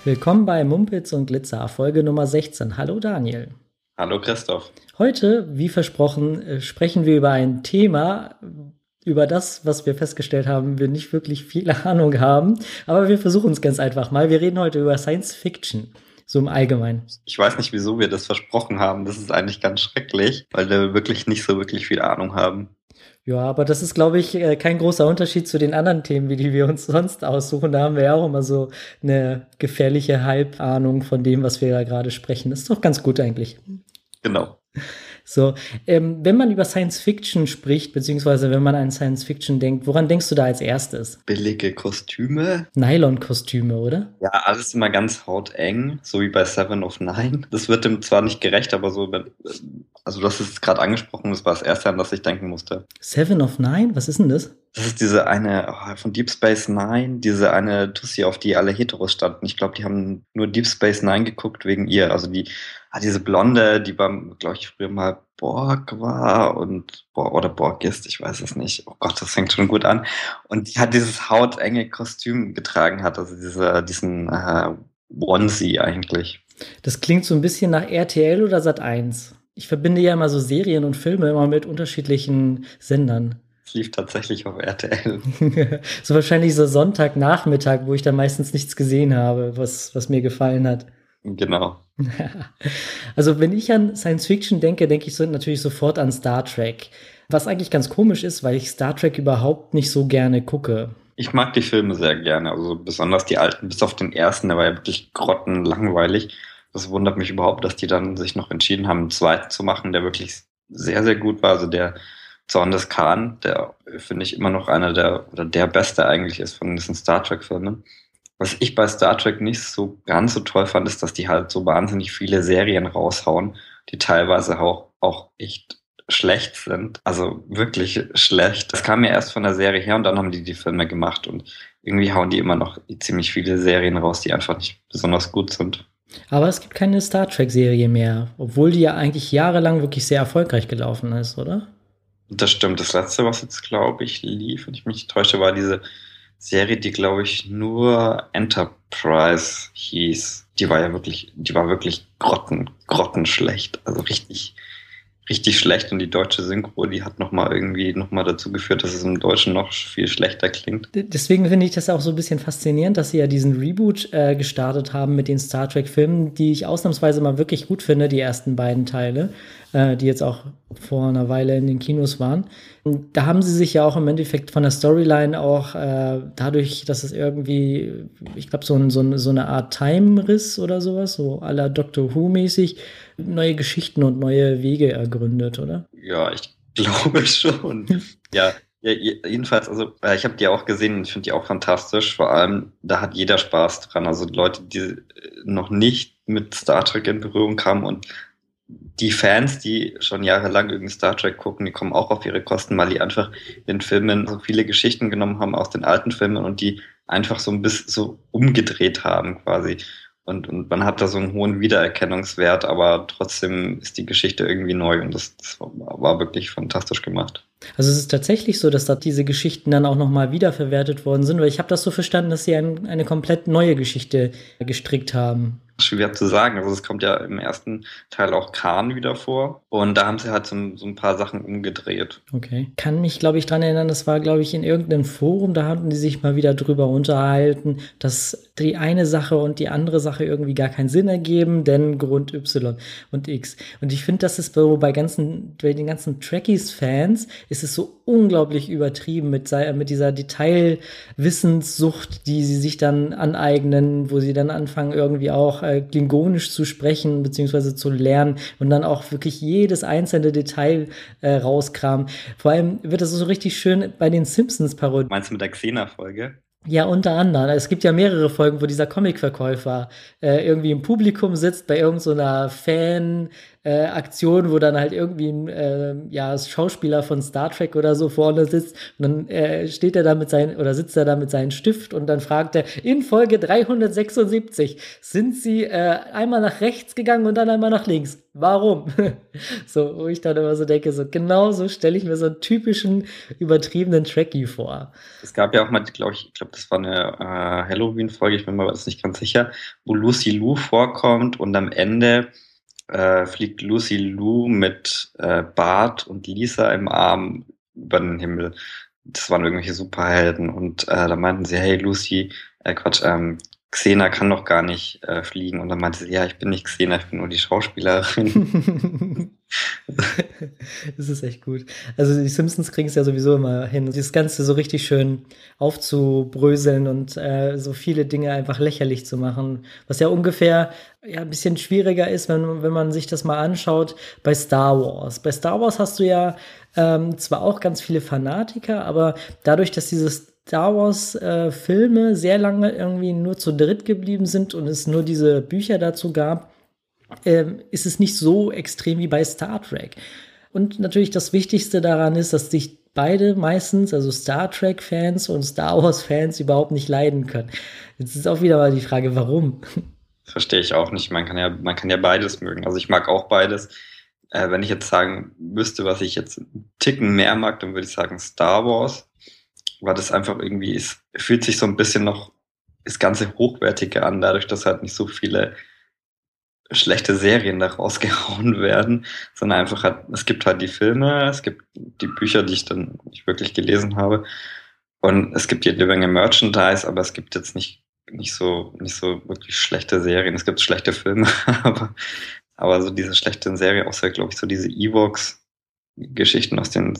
Willkommen bei Mumpitz und Glitzer, Folge Nummer 16. Hallo Daniel. Hallo Christoph. Heute, wie versprochen, sprechen wir über ein Thema, über das, was wir festgestellt haben, wir nicht wirklich viel Ahnung haben. Aber wir versuchen es ganz einfach mal. Wir reden heute über Science Fiction, so im Allgemeinen. Ich weiß nicht, wieso wir das versprochen haben. Das ist eigentlich ganz schrecklich, weil wir wirklich nicht so wirklich viel Ahnung haben. Ja, aber das ist, glaube ich, kein großer Unterschied zu den anderen Themen, die wir uns sonst aussuchen. Da haben wir ja auch immer so eine gefährliche Halbahnung von dem, was wir da gerade sprechen. Das ist doch ganz gut eigentlich. Genau. So, wenn man über Science Fiction spricht, beziehungsweise wenn man an Science Fiction denkt, woran denkst du da als erstes? Billige Kostüme. Nylon-Kostüme, oder? Ja, alles immer ganz hauteng, so wie bei Seven of Nine. Das wird dem zwar nicht gerecht, aber so, also du hast es gerade angesprochen, das war das Erste, an das ich denken musste. Seven of Nine? Was ist denn das? Das ist diese eine von Deep Space Nine, diese eine Tussi, auf die alle Heteros standen. Ich glaube, die haben nur Deep Space Nine geguckt wegen ihr. Also diese Blonde, die beim, glaube ich, früher mal Borg war oder Borg ist, ich weiß es nicht. Oh Gott, das fängt schon gut an. Und die hat dieses hautenge Kostüm getragen hat, also diesen Onesie eigentlich. Das klingt so ein bisschen nach RTL oder Sat.1. Ich verbinde ja immer so Serien und Filme immer mit unterschiedlichen Sendern. Es lief tatsächlich auf RTL. So wahrscheinlich so Sonntagnachmittag, wo ich da meistens nichts gesehen habe, was mir gefallen hat. Genau. Also wenn ich an Science Fiction denke, denke ich so natürlich sofort an Star Trek. Was eigentlich ganz komisch ist, weil ich Star Trek überhaupt nicht so gerne gucke. Ich mag die Filme sehr gerne, also besonders die alten, bis auf den ersten, der war ja wirklich grottenlangweilig. Das wundert mich überhaupt, dass die dann sich noch entschieden haben, einen zweiten zu machen, der wirklich sehr, sehr gut war. Also der Zorn des Khan, der finde ich immer noch einer der beste eigentlich ist von diesen Star Trek-Filmen. Was ich bei Star Trek nicht so ganz so toll fand, ist, dass die halt so wahnsinnig viele Serien raushauen, die teilweise auch echt schlecht sind. Also wirklich schlecht. Das kam ja erst von der Serie her und dann haben die Filme gemacht und irgendwie hauen die immer noch ziemlich viele Serien raus, die einfach nicht besonders gut sind. Aber es gibt keine Star Trek-Serie mehr, obwohl die ja eigentlich jahrelang wirklich sehr erfolgreich gelaufen ist, oder? Das stimmt. Das letzte, was jetzt, glaube ich, lief, wenn ich mich nicht täusche, war diese Serie, die, glaube ich, nur Enterprise hieß. Die war wirklich grottenschlecht. Also richtig, richtig schlecht. Und die deutsche Synchro, die hat nochmal dazu geführt, dass es im Deutschen noch viel schlechter klingt. Deswegen finde ich das auch so ein bisschen faszinierend, dass sie ja diesen Reboot gestartet haben mit den Star Trek-Filmen, die ich ausnahmsweise mal wirklich gut finde, die ersten beiden Teile, die jetzt auch vor einer Weile in den Kinos waren. Und da haben sie sich ja auch im Endeffekt von der Storyline auch dadurch, dass es irgendwie, ich glaube, so eine Art Time-Riss oder sowas, so à la Doctor Who-mäßig, neue Geschichten und neue Wege ergründet, oder? Ja, ich glaube schon. Ja, ja, jedenfalls, also ich habe die auch gesehen und ich finde die auch fantastisch. Vor allem, da hat jeder Spaß dran. Also Leute, die noch nicht mit Star Trek in Berührung kamen und die Fans, die schon jahrelang irgendwie Star Trek gucken, die kommen auch auf ihre Kosten, weil die einfach in den Filmen so viele Geschichten genommen haben aus den alten Filmen und die einfach so ein bisschen so umgedreht haben quasi. Und man hat da so einen hohen Wiedererkennungswert, aber trotzdem ist die Geschichte irgendwie neu und das war wirklich fantastisch gemacht. Also es ist tatsächlich so, dass da diese Geschichten dann auch nochmal wiederverwertet worden sind, weil ich habe das so verstanden, dass sie eine komplett neue Geschichte gestrickt haben. Schwer zu sagen. Also es kommt ja im ersten Teil auch Khan wieder vor und da haben sie halt so ein paar Sachen umgedreht. Okay. Kann mich, glaube ich, dran erinnern, das war, glaube ich, in irgendeinem Forum, da hatten die sich mal wieder drüber unterhalten, dass die eine Sache und die andere Sache irgendwie gar keinen Sinn ergeben, denn Grund Y und X. Und ich finde, das ist so bei den ganzen Trekkies-Fans ist es so unglaublich übertrieben mit dieser Detailwissenssucht, die sie sich dann aneignen, wo sie dann anfangen, irgendwie auch Klingonisch zu sprechen, beziehungsweise zu lernen und dann auch wirklich jedes einzelne Detail rauskramen. Vor allem wird das so richtig schön bei den Simpsons-Parodien. Meinst du mit der Xena-Folge? Ja, unter anderem. Es gibt ja mehrere Folgen, wo dieser Comicverkäufer irgendwie im Publikum sitzt bei irgendeiner Aktion, wo dann halt irgendwie ein Schauspieler von Star Trek oder so vorne sitzt und dann steht er da mit seinen oder sitzt er da mit seinem Stift und dann fragt er, in Folge 376 sind sie einmal nach rechts gegangen und dann einmal nach links. Warum? So, wo ich dann immer so denke, so genau so stelle ich mir so einen typischen übertriebenen Trekkie vor. Es gab ja auch mal, ich glaube, das war eine Halloween-Folge, ich bin mir aber jetzt nicht ganz sicher, wo Lucy Liu vorkommt und am Ende fliegt Lucy Liu mit Bart und Lisa im Arm über den Himmel. Das waren irgendwelche Superhelden und da meinten sie, hey Lucy, Xena kann doch gar nicht fliegen. Und dann meinte sie, ja, ich bin nicht Xena, ich bin nur die Schauspielerin. Das ist echt gut. Also die Simpsons kriegen es ja sowieso immer hin, dieses Ganze so richtig schön aufzubröseln und so viele Dinge einfach lächerlich zu machen. Was ja ungefähr ein bisschen schwieriger ist, wenn man sich das mal anschaut bei Star Wars. Bei Star Wars hast du ja zwar auch ganz viele Fanatiker, aber dadurch, dass diese Star Wars Filme sehr lange irgendwie nur zu dritt geblieben sind und es nur diese Bücher dazu gab, ist es nicht so extrem wie bei Star Trek. Und natürlich das Wichtigste daran ist, dass sich beide meistens, also Star Trek-Fans und Star Wars-Fans, überhaupt nicht leiden können. Jetzt ist auch wieder mal die Frage, warum? Verstehe ich auch nicht. Man kann ja beides mögen. Also ich mag auch beides. Wenn ich jetzt sagen müsste, was ich jetzt einen Ticken mehr mag, dann würde ich sagen Star Wars. Weil das einfach irgendwie fühlt sich so ein bisschen noch das ganze Hochwertige an, dadurch, dass halt nicht so viele schlechte Serien da rausgehauen werden, sondern einfach halt, es gibt halt die Filme, es gibt die Bücher, die ich dann nicht wirklich gelesen habe und es gibt jede Menge Merchandise, aber es gibt jetzt nicht so wirklich schlechte Serien. Es gibt schlechte Filme, aber so diese schlechten Serien, außer glaube ich so diese Evox-Geschichten aus den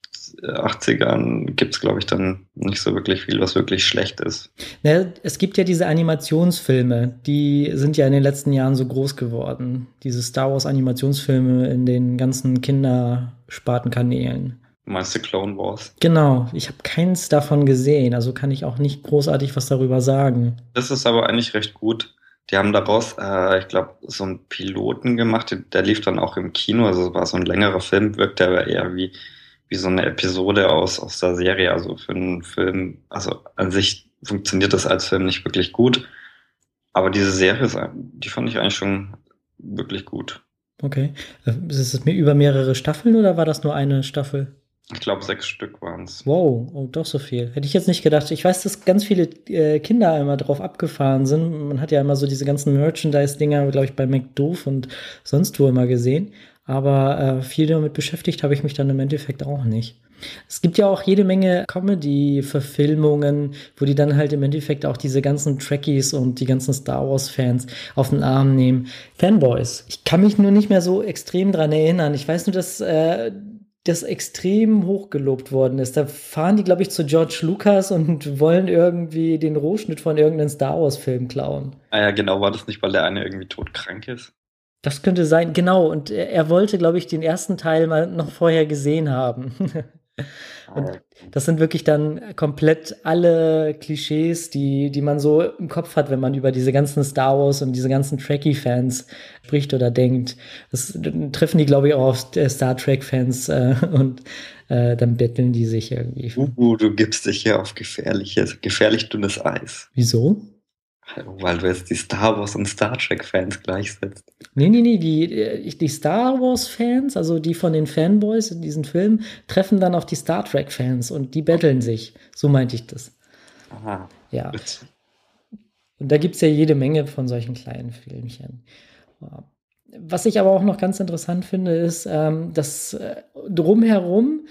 80ern gibt es, glaube ich, dann nicht so wirklich viel, was wirklich schlecht ist. Ja, es gibt ja diese Animationsfilme, die sind ja in den letzten Jahren so groß geworden. Diese Star Wars Animationsfilme in den ganzen Kinderspartenkanälen. Meinst du Clone Wars? Genau, ich habe keins davon gesehen, also kann ich auch nicht großartig was darüber sagen. Das ist aber eigentlich recht gut. Die haben daraus, ich glaube, so einen Piloten gemacht, der lief dann auch im Kino, also war so ein längerer Film, wirkt der eher wie so eine Episode aus der Serie, also für einen Film, also an sich funktioniert das als Film nicht wirklich gut, aber diese Serie, die fand ich eigentlich schon wirklich gut. Okay. Ist es über mehrere Staffeln oder war das nur eine Staffel? Ich glaube, 6 Stück waren es. Wow, oh, doch so viel. Hätte ich jetzt nicht gedacht. Ich weiß, dass ganz viele Kinder immer drauf abgefahren sind. Man hat ja immer so diese ganzen Merchandise-Dinger, glaube ich, bei McDoof und sonst wo immer gesehen. Aber viel damit beschäftigt habe ich mich dann im Endeffekt auch nicht. Es gibt ja auch jede Menge Comedy-Verfilmungen, wo die dann halt im Endeffekt auch diese ganzen Trekkies und die ganzen Star Wars-Fans auf den Arm nehmen. Fanboys. Ich kann mich nur nicht mehr so extrem dran erinnern. Ich weiß nur, dass das extrem hochgelobt worden ist. Da fahren die, glaube ich, zu George Lucas und wollen irgendwie den Rohschnitt von irgendeinem Star Wars-Film klauen. Ah ja, genau, war das nicht, weil der eine irgendwie todkrank ist? Das könnte sein, genau. Und er wollte, glaube ich, den ersten Teil mal noch vorher gesehen haben. Und das sind wirklich dann komplett alle Klischees, die man so im Kopf hat, wenn man über diese ganzen Star Wars und diese ganzen Trekkie-Fans spricht oder denkt. Das treffen die, glaube ich, auch auf Star Trek-Fans und dann betteln die sich irgendwie. Du gibst dich hier auf gefährlich dünnes Eis. Wieso? Weil du jetzt die Star Wars und Star Trek-Fans gleichsetzt. Nee, die Star Wars-Fans, also die von den Fanboys in diesen Filmen, treffen dann auf die Star Trek-Fans und die betteln sich. So meinte ich das. Aha. Ja. Und da gibt es ja jede Menge von solchen kleinen Filmchen. Was ich aber auch noch ganz interessant finde, ist, dass drumherum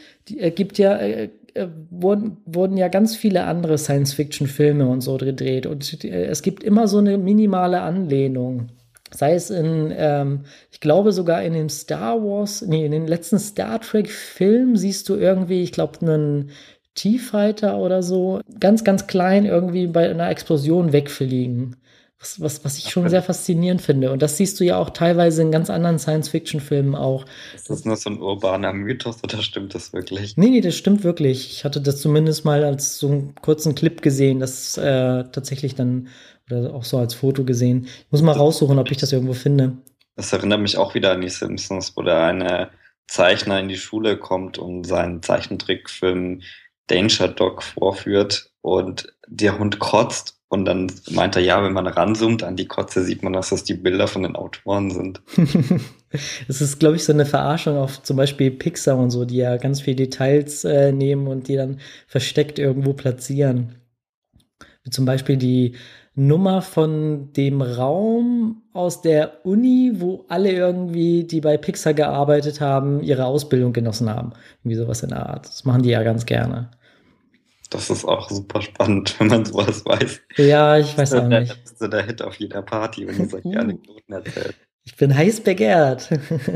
wurden ja ganz viele andere Science-Fiction-Filme und so gedreht. Und es gibt immer so eine minimale Anlehnung. Sei es ich glaube sogar in den in den letzten Star Trek-Filmen siehst du irgendwie, ich glaube, einen T-Fighter oder so, ganz, ganz klein irgendwie bei einer Explosion wegfliegen. Was ich schon sehr faszinierend finde. Und das siehst du ja auch teilweise in ganz anderen Science-Fiction-Filmen auch. Ist das nur so ein urbaner Mythos oder stimmt das wirklich? Nee, das stimmt wirklich. Ich hatte das zumindest mal als so einen kurzen Clip gesehen, das tatsächlich dann, oder auch so als Foto gesehen. Ich muss mal raussuchen, ob ich das irgendwo finde. Das erinnert mich auch wieder an die Simpsons, wo der eine Zeichner in die Schule kommt und seinen Zeichentrickfilm Danger Dog vorführt und der Hund kotzt und dann meint er, ja, wenn man ranzoomt an die Kotze, sieht man, dass das die Bilder von den Autoren sind. Es ist, glaube ich, so eine Verarschung auf zum Beispiel Pixar und so, die ja ganz viele Details nehmen und die dann versteckt irgendwo platzieren. Wie zum Beispiel die Nummer von dem Raum aus der Uni, wo alle irgendwie, die bei Pixar gearbeitet haben, ihre Ausbildung genossen haben. Irgendwie sowas in der Art. Das machen die ja ganz gerne. Das ist auch super spannend, wenn man sowas weiß. Ja, ich weiß auch Das nicht. ist so der Hit auf jeder Party, wenn ihr solche Uh, Anekdoten erzählt. Ich bin heiß begehrt.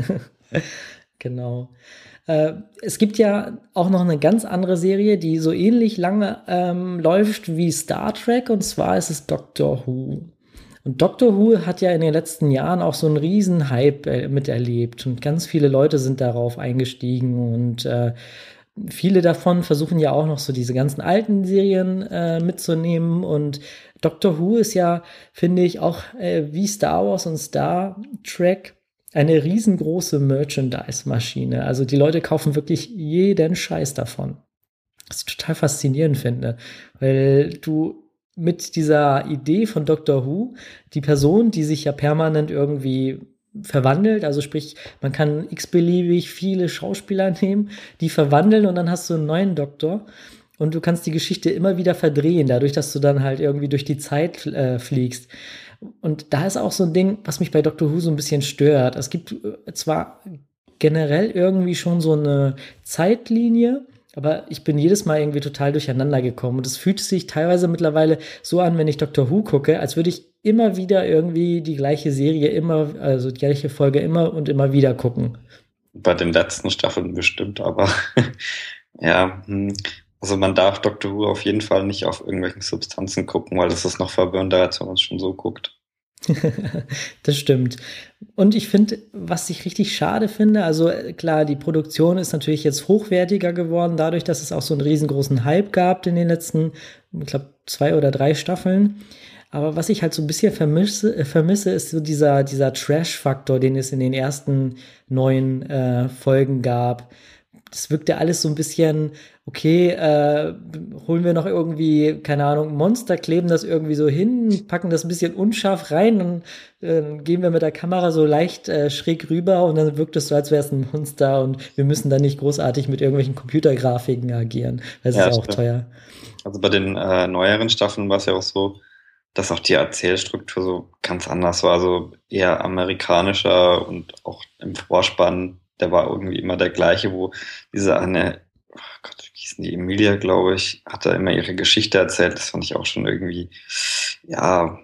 Genau. Es gibt ja auch noch eine ganz andere Serie, die so ähnlich lange läuft wie Star Trek, und zwar ist es Doctor Who. Und Doctor Who hat ja in den letzten Jahren auch so einen riesen Hype miterlebt und ganz viele Leute sind darauf eingestiegen und viele davon versuchen ja auch noch so diese ganzen alten Serien mitzunehmen und Doctor Who ist ja, finde ich, auch wie Star Wars und Star Trek eine riesengroße Merchandise-Maschine. Also die Leute kaufen wirklich jeden Scheiß davon. Was ich total faszinierend finde, weil du mit dieser Idee von Doctor Who, die Person, die sich ja permanent irgendwie verwandelt, also sprich, man kann x-beliebig viele Schauspieler nehmen, die verwandeln und dann hast du einen neuen Doktor und du kannst die Geschichte immer wieder verdrehen, dadurch, dass du dann halt irgendwie durch die Zeit fliegst. Und da ist auch so ein Ding, was mich bei Doctor Who so ein bisschen stört. Es gibt zwar generell irgendwie schon so eine Zeitlinie, aber ich bin jedes Mal irgendwie total durcheinander gekommen. Und es fühlt sich teilweise mittlerweile so an, wenn ich Doctor Who gucke, als würde ich immer wieder irgendwie die gleiche Serie also die gleiche Folge immer und immer wieder gucken. Bei den letzten Staffeln bestimmt, aber ja, also man darf Doctor Who auf jeden Fall nicht auf irgendwelchen Substanzen gucken, weil das ist noch verwirrender, als wenn man es schon so guckt. Das stimmt. Und ich finde, was ich richtig schade finde, also klar, die Produktion ist natürlich jetzt hochwertiger geworden, dadurch, dass es auch so einen riesengroßen Hype gab in den letzten, ich glaube, 2 oder 3 Staffeln. Aber was ich halt so ein bisschen vermisse ist so dieser Trash-Faktor, den es in den ersten 9 Folgen gab. Das wirkte alles so ein bisschen, okay, holen wir noch irgendwie, keine Ahnung, Monster, kleben das irgendwie so hin, packen das ein bisschen unscharf rein und gehen wir mit der Kamera so leicht schräg rüber und dann wirkt es so, als wäre es ein Monster und wir müssen dann nicht großartig mit irgendwelchen Computergrafiken agieren. Das ist Ja, ja auch stimmt. teuer. Also bei den neueren Staffeln war es ja auch so, dass auch die Erzählstruktur so ganz anders war, also eher amerikanischer und auch im Vorspann, der war irgendwie immer der gleiche, wo diese eine, oh Gott, wie hieß denn die, Emilia, glaube ich, hat da immer ihre Geschichte erzählt. Das fand ich auch schon irgendwie, ja,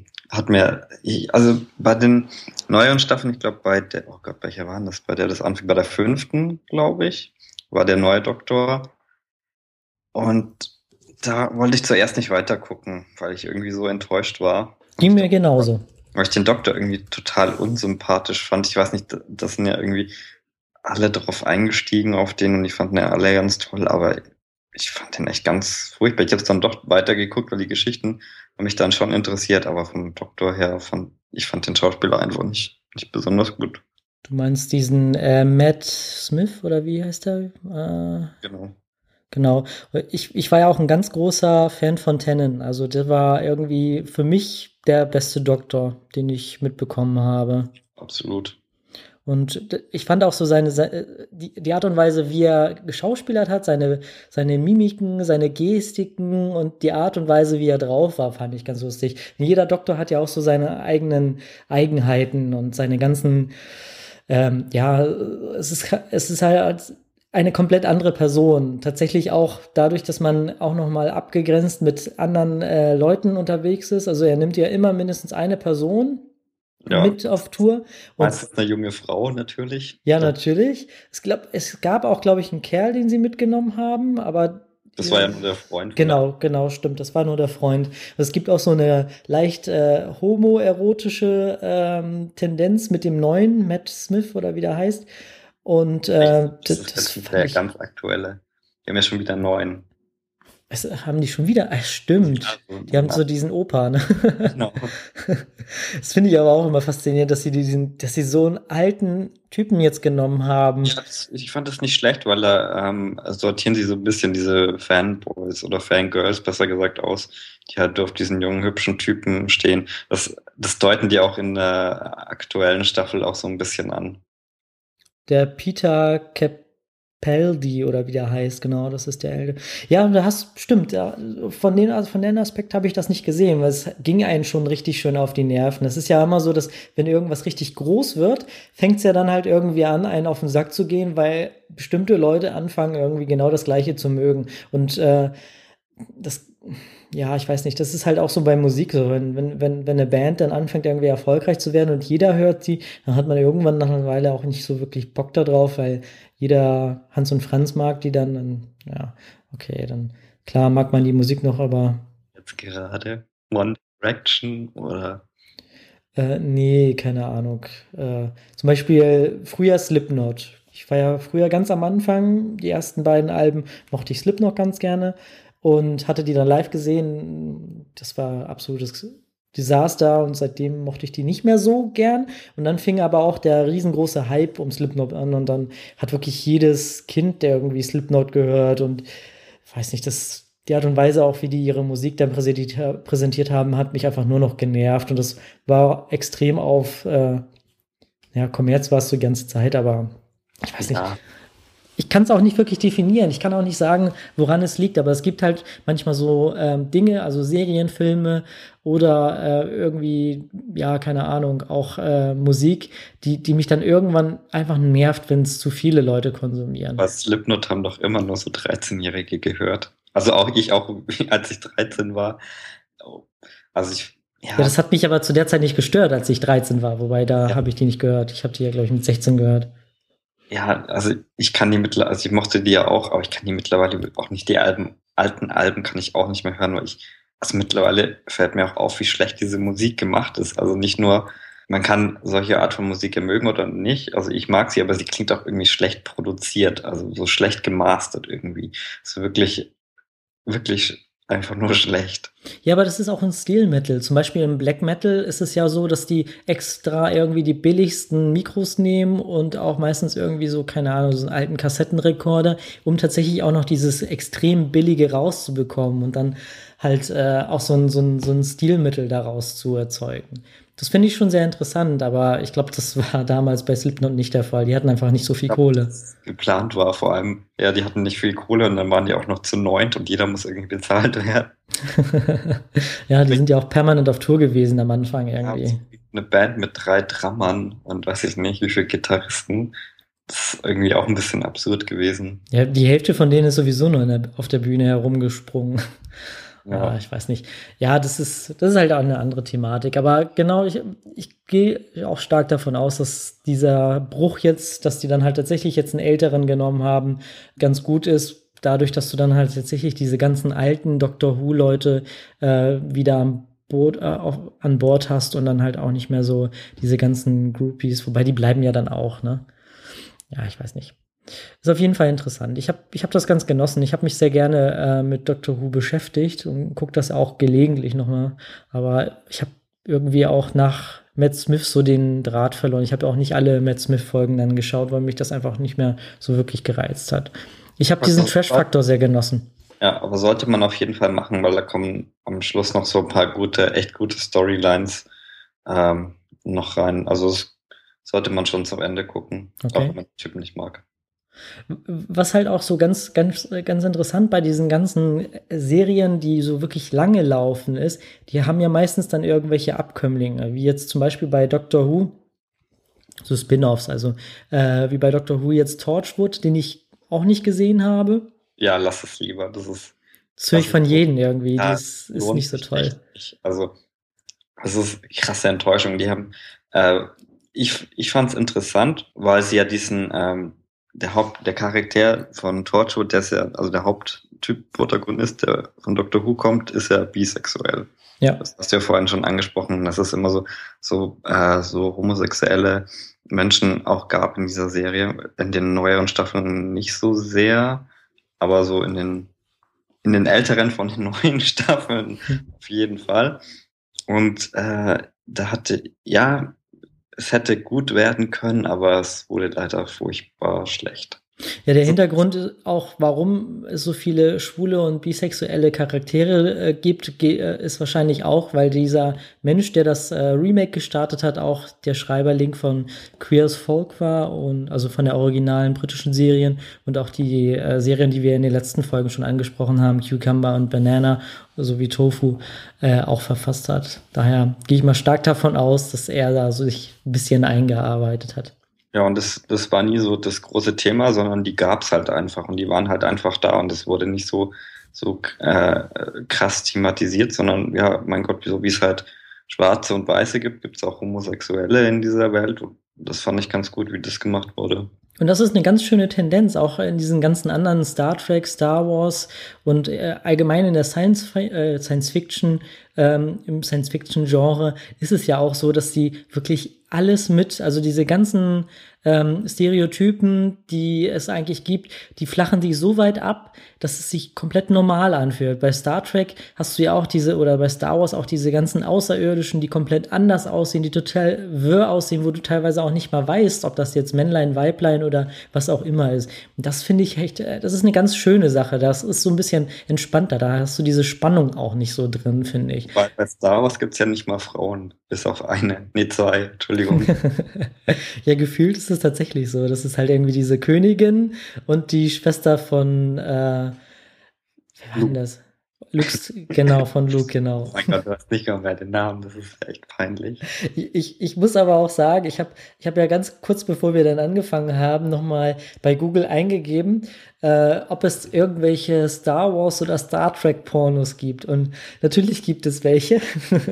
also bei den neueren Staffeln, ich glaube bei der, oh Gott, welcher war denn das? Bei der das anfing, bei der 5., glaube ich, war der neue Doktor. Und da wollte ich zuerst nicht weiter gucken, weil ich irgendwie so enttäuscht war. Ging mir genauso. Weil ich den Doktor irgendwie total unsympathisch fand. Ich weiß nicht, das sind ja irgendwie alle drauf eingestiegen auf den und die fanden ja alle ganz toll, aber ich fand den echt ganz furchtbar. Ich habe es dann doch weitergeguckt, weil die Geschichten haben mich dann schon interessiert, aber vom Doktor her ich fand den Schauspieler einfach nicht besonders gut. Du meinst diesen Matt Smith oder wie heißt der? Genau. Genau. Ich war ja auch ein ganz großer Fan von Tennant. Also der war irgendwie für mich der beste Doktor, den ich mitbekommen habe. Absolut. Und ich fand auch so die Art und Weise, wie er geschauspielert hat, seine Mimiken, seine Gestiken und die Art und Weise, wie er drauf war, fand ich ganz lustig. Jeder Doktor hat ja auch so seine eigenen Eigenheiten und seine ganzen, ja, es ist halt eine komplett andere Person. Tatsächlich auch dadurch, dass man auch noch mal abgegrenzt mit anderen Leuten unterwegs ist. Also er nimmt ja immer mindestens eine Person Ja. mit auf Tour. Und Meistens eine junge Frau natürlich. ja, natürlich. Es gab auch, glaube ich, einen Kerl, den sie mitgenommen haben, aber Das war ja nur der Freund von genau, stimmt. Das war nur der Freund. Es gibt auch so eine leicht homoerotische Tendenz mit dem neuen Matt Smith oder wie der heißt. Und das das ist fand der ich. ganz aktuelle. Wir haben ja schon wieder 9. Haben die schon wieder? Stimmt. Also, Die haben so diesen Opa, ne? genau. Das finde ich aber auch immer faszinierend, dass sie so einen alten Typen jetzt genommen haben. Ja, ich fand das nicht schlecht, weil da sortieren sie so ein bisschen diese Fanboys oder Fangirls, besser gesagt, aus, die halt auf diesen jungen, hübschen Typen stehen. Das deuten die auch in der aktuellen Staffel auch so ein bisschen an. Der Peter Capaldi oder wie der heißt, genau, das ist der Ältere. Ja, stimmt, ja, also von dem Aspekt habe ich das nicht gesehen, weil es ging einen schon richtig schön auf die Nerven. Es ist ja immer so, dass wenn irgendwas richtig groß wird, fängt es ja dann halt irgendwie an, einen auf den Sack zu gehen, weil bestimmte Leute anfangen, irgendwie genau das Gleiche zu mögen. Und das, ja, ich weiß nicht, das ist halt auch so bei Musik so, wenn eine Band dann anfängt, irgendwie erfolgreich zu werden und jeder hört sie, dann hat man irgendwann nach einer Weile auch nicht so wirklich Bock da drauf, weil jeder Hans und Franz mag die dann, ja, okay, dann klar mag man die Musik noch, aber Jetzt gerade One Direction oder nee, keine Ahnung. Zum Beispiel früher Slipknot. Ich war ja früher ganz am Anfang, die ersten beiden Alben mochte ich Slipknot ganz gerne und hatte die dann live gesehen. Das war absolutes Desaster und seitdem mochte ich die nicht mehr so gern. Und dann fing aber auch der riesengroße Hype um Slipknot an und dann hat wirklich jedes Kind, der irgendwie Slipknot gehört und weiß nicht, die Art und Weise auch, wie die ihre Musik dann präsentiert haben, hat mich einfach nur noch genervt und das war extrem auf, ja, Kommerz war es so die ganze Zeit, aber ich weiß nicht, ja, ich kann es auch nicht wirklich definieren. Ich kann auch nicht sagen, woran es liegt, aber es gibt halt manchmal so Dinge, also Serienfilme oder irgendwie, ja, keine Ahnung, auch Musik, die mich dann irgendwann einfach nervt, wenn es zu viele Leute konsumieren. was Slipknot haben doch immer nur so 13-Jährige gehört. Also auch ich, auch als ich 13 war. Oh, also Ja, ja, das hat mich aber zu der Zeit nicht gestört, als ich 13 war, wobei da ja, habe ich die nicht gehört. Ich habe die ja, glaube ich, mit 16 gehört. ja, also ich kann die mittlerweile, also ich mochte die ja auch, aber ich kann die mittlerweile auch nicht, die alten Alben kann ich auch nicht mehr hören, weil also mittlerweile fällt mir auch auf, wie schlecht diese Musik gemacht ist. Also nicht nur, man kann solche Art von Musik ja mögen oder nicht, also ich mag sie, aber sie klingt auch irgendwie schlecht produziert, also so schlecht gemastert irgendwie. Es ist wirklich einfach nur schlecht. Ja, aber das ist auch ein Stil-Metal. Zum Beispiel im Black Metal ist es ja so, dass die extra irgendwie die billigsten Mikros nehmen und auch meistens irgendwie so, keine Ahnung, so einen alten Kassettenrekorder, um tatsächlich auch noch dieses extrem billige rauszubekommen und dann halt auch so ein Stilmittel daraus zu erzeugen. Das finde ich schon sehr interessant, aber ich glaube, das war damals bei Slipknot nicht der Fall. Die hatten einfach nicht so viel Glaube, Kohle. das geplant war. Vor allem, ja, die hatten nicht viel Kohle und dann waren die auch noch zu neunt und jeder muss irgendwie bezahlt werden. Ja, die sind ja auch permanent auf Tour gewesen am Anfang Ja, irgendwie. eine Band mit 3 Drummern und weiß ich nicht, wie viele Gitarristen. Das ist irgendwie auch ein bisschen absurd gewesen. Ja, die Hälfte von denen ist sowieso nur auf der Bühne herumgesprungen. Ja, Ich weiß nicht. Ja, das ist halt auch eine andere Thematik. Aber genau, ich gehe auch stark davon aus, dass dieser Bruch jetzt, dass die dann halt tatsächlich jetzt einen Älteren genommen haben, ganz gut ist. Dadurch, dass du dann halt tatsächlich diese ganzen alten Doctor Who-Leute wieder an Bord hast und dann halt auch nicht mehr so diese ganzen Groupies, wobei die bleiben ja dann auch, ne? Ja, ich weiß nicht. Ist auf jeden Fall interessant. Ich hab das ganz genossen. Ich habe mich sehr gerne mit Doctor Who beschäftigt und gucke das auch gelegentlich nochmal. Aber ich habe irgendwie auch nach Matt Smith so den Draht verloren. Ich habe auch nicht alle Matt Smith-Folgen dann geschaut, weil mich das einfach nicht mehr so wirklich gereizt hat. Ich habe diesen Trash-Faktor sehr genossen. ja, aber sollte man auf jeden Fall machen, weil da kommen am Schluss noch so ein paar echt gute Storylines noch rein. Also das sollte man schon zum Ende gucken, auch Okay. wenn man den Typen nicht mag. Was halt auch so ganz interessant bei diesen ganzen Serien, die so wirklich lange laufen, ist, die haben ja meistens dann irgendwelche Abkömmlinge, wie jetzt zum Beispiel bei Doctor Who, so Spin-offs, also wie bei Doctor Who jetzt Torchwood, den ich auch nicht gesehen habe. Ja, lass es lieber. Das Das höre ich von ist so, jedem irgendwie, ja, das ist lohnt nicht so sich toll. echt nicht. Also, das ist krasse Enttäuschung. Die haben, ich fand es interessant, weil sie ja der Charakter von Torchwood, der ist ja, also der Haupttyp Protagonist, der von Doctor Who kommt, ist ja bisexuell. Ja. Das hast du ja vorhin schon angesprochen, dass es immer so homosexuelle Menschen auch gab in dieser Serie. In den neueren Staffeln nicht so sehr, aber so in den in den älteren von den neuen Staffeln auf jeden Fall. Und es hätte gut werden können, aber es wurde leider furchtbar schlecht. Ja, der Hintergrund ist auch, warum es so viele schwule und bisexuelle Charaktere gibt, ist wahrscheinlich auch, weil dieser Mensch, der das Remake gestartet hat, auch der Schreiberling von Queer as Folk war und also von der originalen britischen Serien und auch die Serien, die wir in den letzten Folgen schon angesprochen haben, Cucumber und Banana sowie Tofu, auch verfasst hat. Daher gehe ich mal stark davon aus, dass er da so sich ein bisschen eingearbeitet hat. Ja, und das war nie so das große Thema, sondern die gab's halt einfach und die waren halt einfach da und es wurde nicht so krass thematisiert, sondern ja, mein Gott, so wie es halt Schwarze und Weiße gibt, gibt's auch Homosexuelle in dieser Welt und das fand ich ganz gut, wie das gemacht wurde. Und das ist eine ganz schöne Tendenz, auch in diesen ganzen anderen Star Trek, Star Wars und allgemein in der Science Fiction, im Science Fiction Genre ist es ja auch so, dass die wirklich alles also diese ganzen Stereotypen, die es eigentlich gibt, die flachen die so weit ab, dass es sich komplett normal anfühlt. Bei Star Trek hast du ja auch oder bei Star Wars auch diese ganzen Außerirdischen, die komplett anders aussehen, die total wirr aussehen, wo du teilweise auch nicht mal weißt, ob das jetzt Männlein, Weiblein oder was auch immer ist. Und das finde ich echt, das ist eine ganz schöne Sache. Das ist so ein bisschen entspannter. Da hast du diese Spannung auch nicht so drin, finde ich. Bei Star Wars gibt's ja nicht mal Frauen, bis auf eine, nee, zwei, Entschuldigung. Ja, gefühlt ist es tatsächlich so. Das ist halt irgendwie diese Königin und die Schwester von, wer war denn das? Genau, von Luke, genau. Oh mein Gott, du hast nicht mehr den Namen, das ist echt peinlich. Ich muss aber auch sagen, ich hab ja ganz kurz bevor wir dann angefangen haben, nochmal bei Google eingegeben, ob es irgendwelche Star Wars oder Star Trek Pornos gibt. Und natürlich gibt es welche,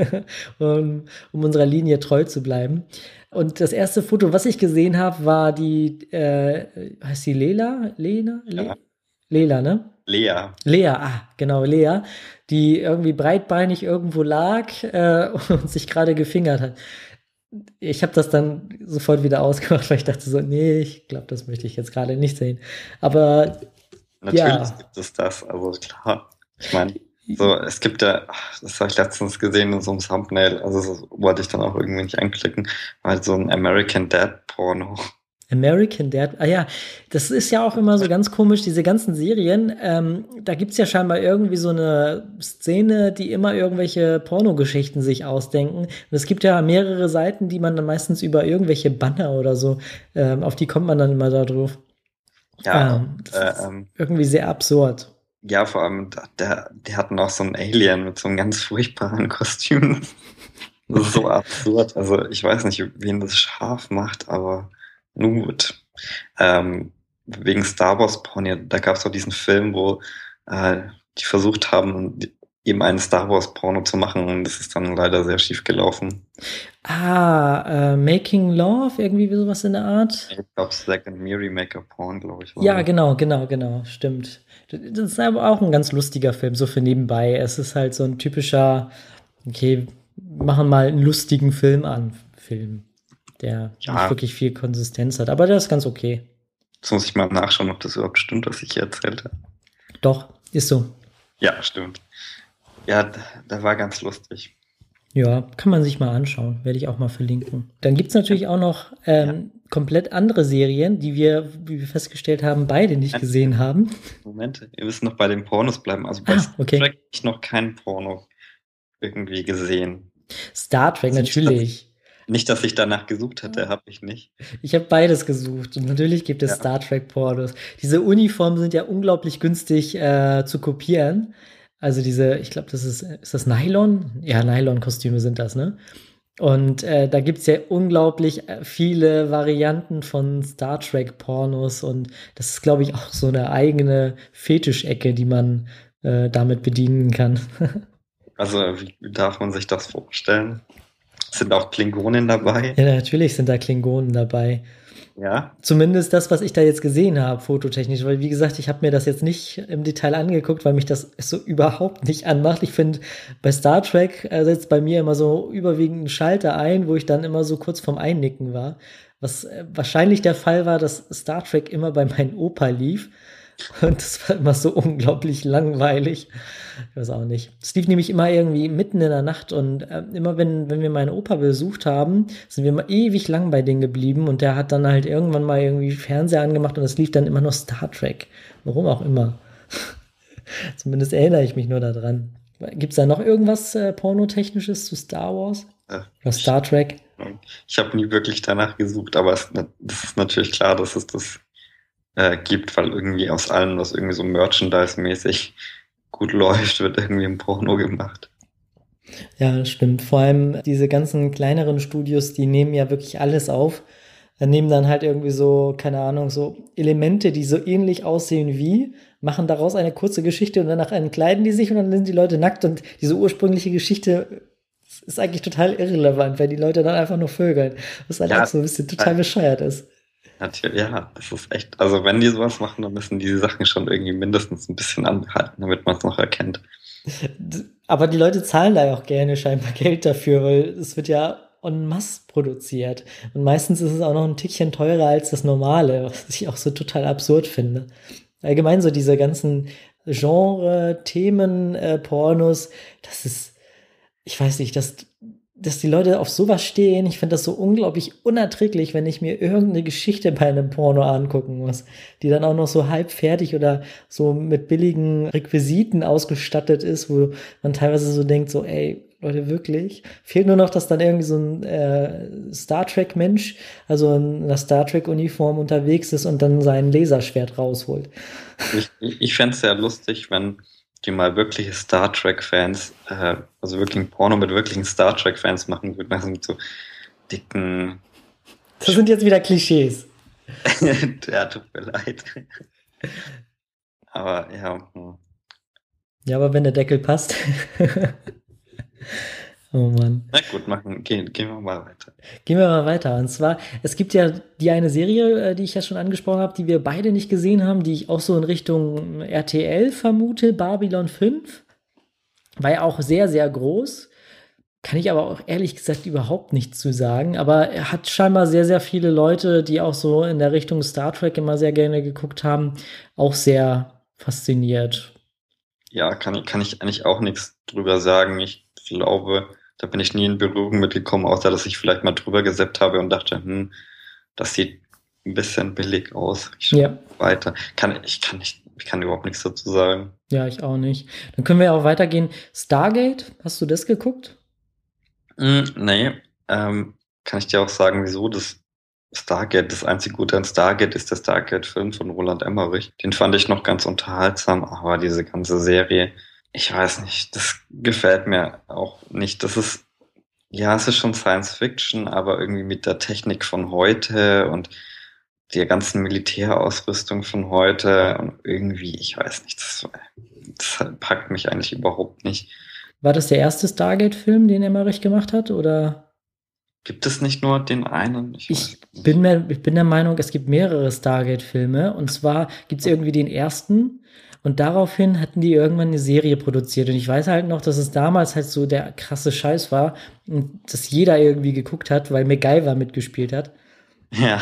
um unserer Linie treu zu bleiben. Und das erste Foto, was ich gesehen habe, war heißt die Lela? Lena? Ja. Lela, ne? Lea. Lea, genau, Lea, die irgendwie breitbeinig irgendwo lag und sich gerade gefingert hat. Ich habe das dann sofort wieder ausgemacht, weil ich dachte so, nee, ich glaube, das möchte ich jetzt gerade nicht sehen. Aber Natürlich gibt es das, also klar. Ich meine, so, es gibt ja, das habe ich letztens gesehen in so einem Thumbnail, also das wollte ich dann auch irgendwie nicht anklicken, halt so ein American Dad Porno. American Dad, ja, das ist ja auch immer so ganz komisch, diese ganzen Serien, da gibt's ja scheinbar irgendwie so eine Szene, die immer irgendwelche Pornogeschichten sich ausdenken. Und es gibt ja mehrere Seiten, die man dann meistens über irgendwelche Banner oder so, auf die kommt man dann immer da drauf. Ja, das ist irgendwie sehr absurd. ja, vor allem, der hat noch so einen Alien mit so einem ganz furchtbaren Kostüm. Das ist so absurd. Also ich weiß nicht, wen das scharf macht, aber nun gut. Wegen Star Wars Porn, da gab es doch diesen Film, wo die versucht haben, eben einen Star Wars Porno zu machen und das ist dann leider sehr schief gelaufen. Making Love, irgendwie sowas in der Art. Ich glaube, Second Miri Maker Porn, glaube ich. Ja, genau, stimmt. Das ist aber auch ein ganz lustiger Film, so für nebenbei. Es ist halt so ein typischer, okay, machen mal einen lustigen Film, der nicht wirklich viel Konsistenz hat. Aber der ist ganz okay. Jetzt muss ich mal nachschauen, ob das überhaupt stimmt, was ich hier erzählt habe. Doch, ist so. Ja, stimmt. Ja, der war ganz lustig. Ja, kann man sich mal anschauen. Werde ich auch mal verlinken. Dann gibt es natürlich auch noch komplett andere Serien, die wir, wie wir festgestellt haben, beide nicht gesehen haben. Moment, wir müssen noch bei den Pornos bleiben. Also bei Star Trek habe ich noch keinen Porno irgendwie gesehen. Star Trek, natürlich. Nicht, dass ich danach gesucht hätte, habe ich nicht. Ich habe beides gesucht und natürlich gibt es Star Trek Pornos. Diese Uniformen sind ja unglaublich günstig zu kopieren. Also ich glaube, ist das Nylon? Ja, Nylon-Kostüme sind das, ne? Und da gibt's ja unglaublich viele Varianten von Star Trek Pornos und das ist, glaube ich, auch so eine eigene Fetischecke, die man damit bedienen kann. Also, wie darf man sich das vorstellen? Sind auch Klingonen dabei? Ja, natürlich sind da Klingonen dabei. Ja. Zumindest das, was ich da jetzt gesehen habe, fototechnisch, weil wie gesagt, ich habe mir das jetzt nicht im Detail angeguckt, weil mich das so überhaupt nicht anmacht. Ich finde, bei Star Trek setzt bei mir immer so überwiegend ein Schalter ein, wo ich dann immer so kurz vorm Einnicken war. Was wahrscheinlich der Fall war, dass Star Trek immer bei meinem Opa lief. Und das war immer so unglaublich langweilig. Ich weiß auch nicht. Es lief nämlich immer irgendwie mitten in der Nacht und immer wenn wir meinen Opa besucht haben, sind wir immer ewig lang bei denen geblieben und der hat dann halt irgendwann mal irgendwie Fernseher angemacht und es lief dann immer noch Star Trek. Warum auch immer. Zumindest erinnere ich mich nur daran. Gibt es da noch irgendwas Pornotechnisches zu Star Wars? Äh, Oder Ich, Star Trek? ich habe nie wirklich danach gesucht, aber das ist natürlich klar, dass es das gibt, weil irgendwie aus allem, was irgendwie so Merchandise-mäßig gut läuft, wird irgendwie ein Porno gemacht. Ja, das stimmt. Vor allem diese ganzen kleineren Studios, die nehmen ja wirklich alles auf. Nehmen dann halt irgendwie so, keine Ahnung, so Elemente, die so ähnlich aussehen wie, machen daraus eine kurze Geschichte und danach entkleiden die sich und dann sind die Leute nackt und diese ursprüngliche Geschichte ist eigentlich total irrelevant, weil die Leute dann einfach nur vögeln. Was halt auch Ja, so ein bisschen total bescheuert ist. natürlich, ja, das ist echt, also wenn die sowas machen, dann müssen die Sachen schon irgendwie mindestens ein bisschen anhalten, damit man es noch erkennt. Aber die Leute zahlen da ja auch gerne scheinbar Geld dafür, weil es wird ja en masse produziert. Und meistens ist es auch noch ein Tickchen teurer als das normale, was ich auch so total absurd finde. Allgemein so diese ganzen Genre-Themen, Pornos, das ist, ich weiß nicht, dass die Leute auf sowas stehen. Ich finde das so unglaublich unerträglich, wenn ich mir irgendeine Geschichte bei einem Porno angucken muss, die dann auch noch so halb fertig oder so mit billigen Requisiten ausgestattet ist, wo man teilweise so denkt, so, ey, Leute, wirklich? Fehlt nur noch, dass dann irgendwie so ein Star Trek-Mensch, also in einer Star Trek-Uniform unterwegs ist und dann sein Laserschwert rausholt. Ich fände es sehr lustig, wenn die mal wirkliche Star Trek-Fans, also wirklich ein Porno mit wirklichen Star Trek-Fans machen würden, also mit so dicken, Das sind jetzt wieder Klischees. ja, tut mir leid. Aber ja, Ja, aber wenn der Deckel passt. Oh Mann. na gut, gehen wir mal weiter. Gehen wir mal weiter. Und zwar, es gibt ja die eine Serie, die ich ja schon angesprochen habe, die wir beide nicht gesehen haben, die ich auch so in Richtung RTL vermute, Babylon 5. War ja auch sehr, sehr groß. Kann ich aber auch ehrlich gesagt überhaupt nichts zu sagen. Aber er hat scheinbar sehr, sehr viele Leute, die auch so in der Richtung Star Trek immer sehr gerne geguckt haben, auch sehr fasziniert. Ja, kann ich eigentlich auch nichts drüber sagen. Ich glaube, da bin ich nie in Berührung mitgekommen, außer dass ich vielleicht mal drüber gesappt habe und dachte, das sieht ein bisschen billig aus. Ich schau Ja. weiter. Ich kann überhaupt nichts dazu sagen. Ja, ich auch nicht. Dann können wir auch weitergehen. Stargate, hast du das geguckt? Nee, kann ich dir auch sagen, wieso das einzige Gute an Stargate ist der Stargate-Film von Roland Emmerich. Den fand ich noch ganz unterhaltsam, aber diese ganze Serie, ich weiß nicht, das gefällt mir auch nicht. Ja, es ist schon Science Fiction, aber irgendwie mit der Technik von heute und der ganzen Militärausrüstung von heute und irgendwie, ich weiß nicht, das packt mich eigentlich überhaupt nicht. War das der erste Stargate-Film, den Emmerich gemacht hat? Oder? Gibt es nicht nur den einen? Ich weiß Ich nicht. ich bin der Meinung, es gibt mehrere Stargate-Filme. Und zwar gibt es irgendwie den ersten. Und daraufhin hatten die irgendwann eine Serie produziert. Und ich weiß halt noch, dass es damals halt so der krasse Scheiß war. Und dass jeder irgendwie geguckt hat, weil MacGyver mitgespielt hat. Ja.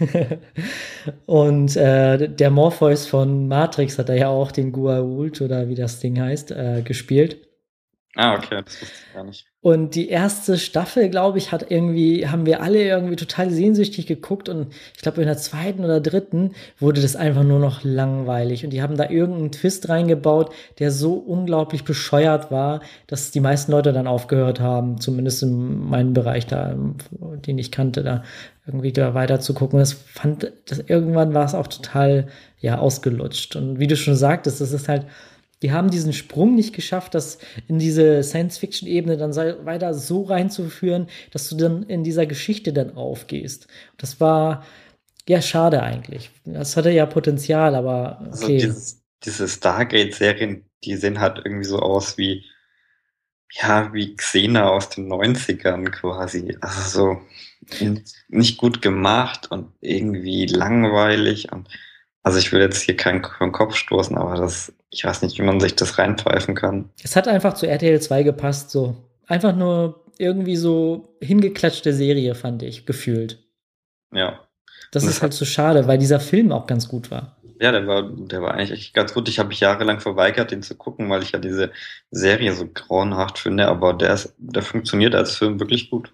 Und der Morpheus von Matrix hat da ja auch den Goa'uld oder wie das Ding heißt, gespielt. Ah, okay, das wusste ich gar nicht. Und die erste Staffel, glaube ich, haben wir alle irgendwie total sehnsüchtig geguckt. Und ich glaube, in der zweiten oder dritten wurde das einfach nur noch langweilig. Und die haben da irgendeinen Twist reingebaut, der so unglaublich bescheuert war, dass die meisten Leute dann aufgehört haben, zumindest in meinem Bereich da, den ich kannte, da irgendwie da weiter zu gucken. Irgendwann war es auch total, ja, ausgelutscht. Und wie du schon sagtest, das ist halt, die haben diesen Sprung nicht geschafft, das in diese Science-Fiction-Ebene dann weiter so reinzuführen, dass du dann in dieser Geschichte dann aufgehst. Das war ja schade eigentlich. Das hatte ja Potenzial, aber Also okay. diese Stargate-Serien, die sehen halt irgendwie so aus wie Xena aus den Neunzigern quasi. Also so nicht gut gemacht und irgendwie langweilig. Also ich will jetzt hier keinen vom Kopf stoßen, aber ich weiß nicht, wie man sich das reinpfeifen kann. Es hat einfach zu RTL 2 gepasst, so. Einfach nur irgendwie so hingeklatschte Serie, fand ich, gefühlt. Ja. Das Und ist halt so schade, weil dieser Film auch ganz gut war. Ja, der war eigentlich echt ganz gut. Ich habe mich jahrelang verweigert, den zu gucken, weil ich ja diese Serie so grauenhaft finde, aber der funktioniert als Film wirklich gut.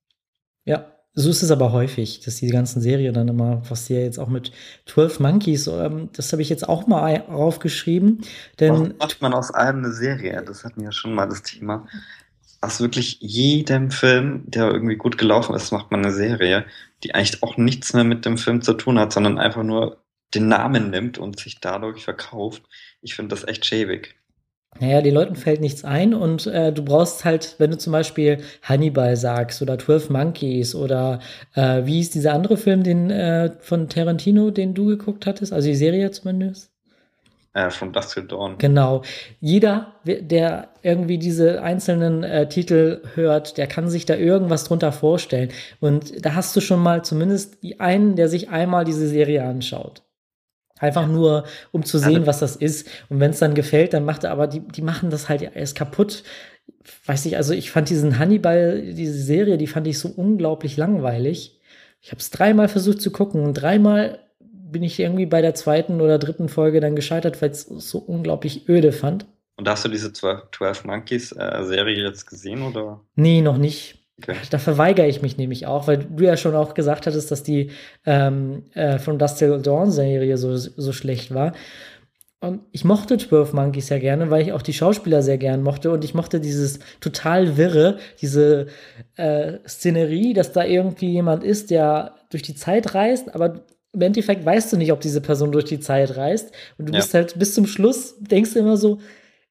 Ja, so ist es aber häufig, dass die ganzen Serien dann immer, was hier jetzt auch mit 12 Monkeys, das habe ich jetzt auch mal aufgeschrieben, Warum denn macht man aus allem eine Serie? Das hatten wir ja schon mal das Thema. Aus wirklich jedem Film, der irgendwie gut gelaufen ist, macht man eine Serie, die eigentlich auch nichts mehr mit dem Film zu tun hat, sondern einfach nur den Namen nimmt und sich dadurch verkauft. Ich finde das echt schäbig. naja, den Leuten fällt nichts ein und du brauchst halt, wenn du zum Beispiel Hannibal sagst oder 12 Monkeys oder wie hieß dieser andere Film, den von Tarantino, den du geguckt hattest, also die Serie zumindest? From Dusk Till Dawn. Genau. Jeder, der irgendwie diese einzelnen Titel hört, der kann sich da irgendwas drunter vorstellen. Und da hast du schon mal zumindest einen, der sich einmal diese Serie anschaut. Einfach nur, um zu Ja, sehen, was das ist. Und wenn es dann gefällt, dann macht er, aber die machen das halt erst kaputt. Weiß ich, also ich fand diesen Hannibal, diese Serie, die fand ich so unglaublich langweilig. Ich habe es dreimal versucht zu gucken und dreimal bin ich irgendwie bei der zweiten oder dritten Folge dann gescheitert, weil ich es so unglaublich öde fand. und hast du diese 12 Monkeys Serie jetzt gesehen, oder? Nee, noch nicht. Okay. Da verweigere ich mich nämlich auch, weil du ja schon auch gesagt hattest, dass die von Dusk Till Dawn Serie so schlecht war. Und ich mochte 12 Monkeys ja gerne, weil ich auch die Schauspieler sehr gern mochte und ich mochte dieses total wirre, diese Szenerie, dass da irgendwie jemand ist, der durch die Zeit reist, aber im Endeffekt weißt du nicht, ob diese Person durch die Zeit reist und du Ja. bist halt bis zum Schluss, denkst du immer so,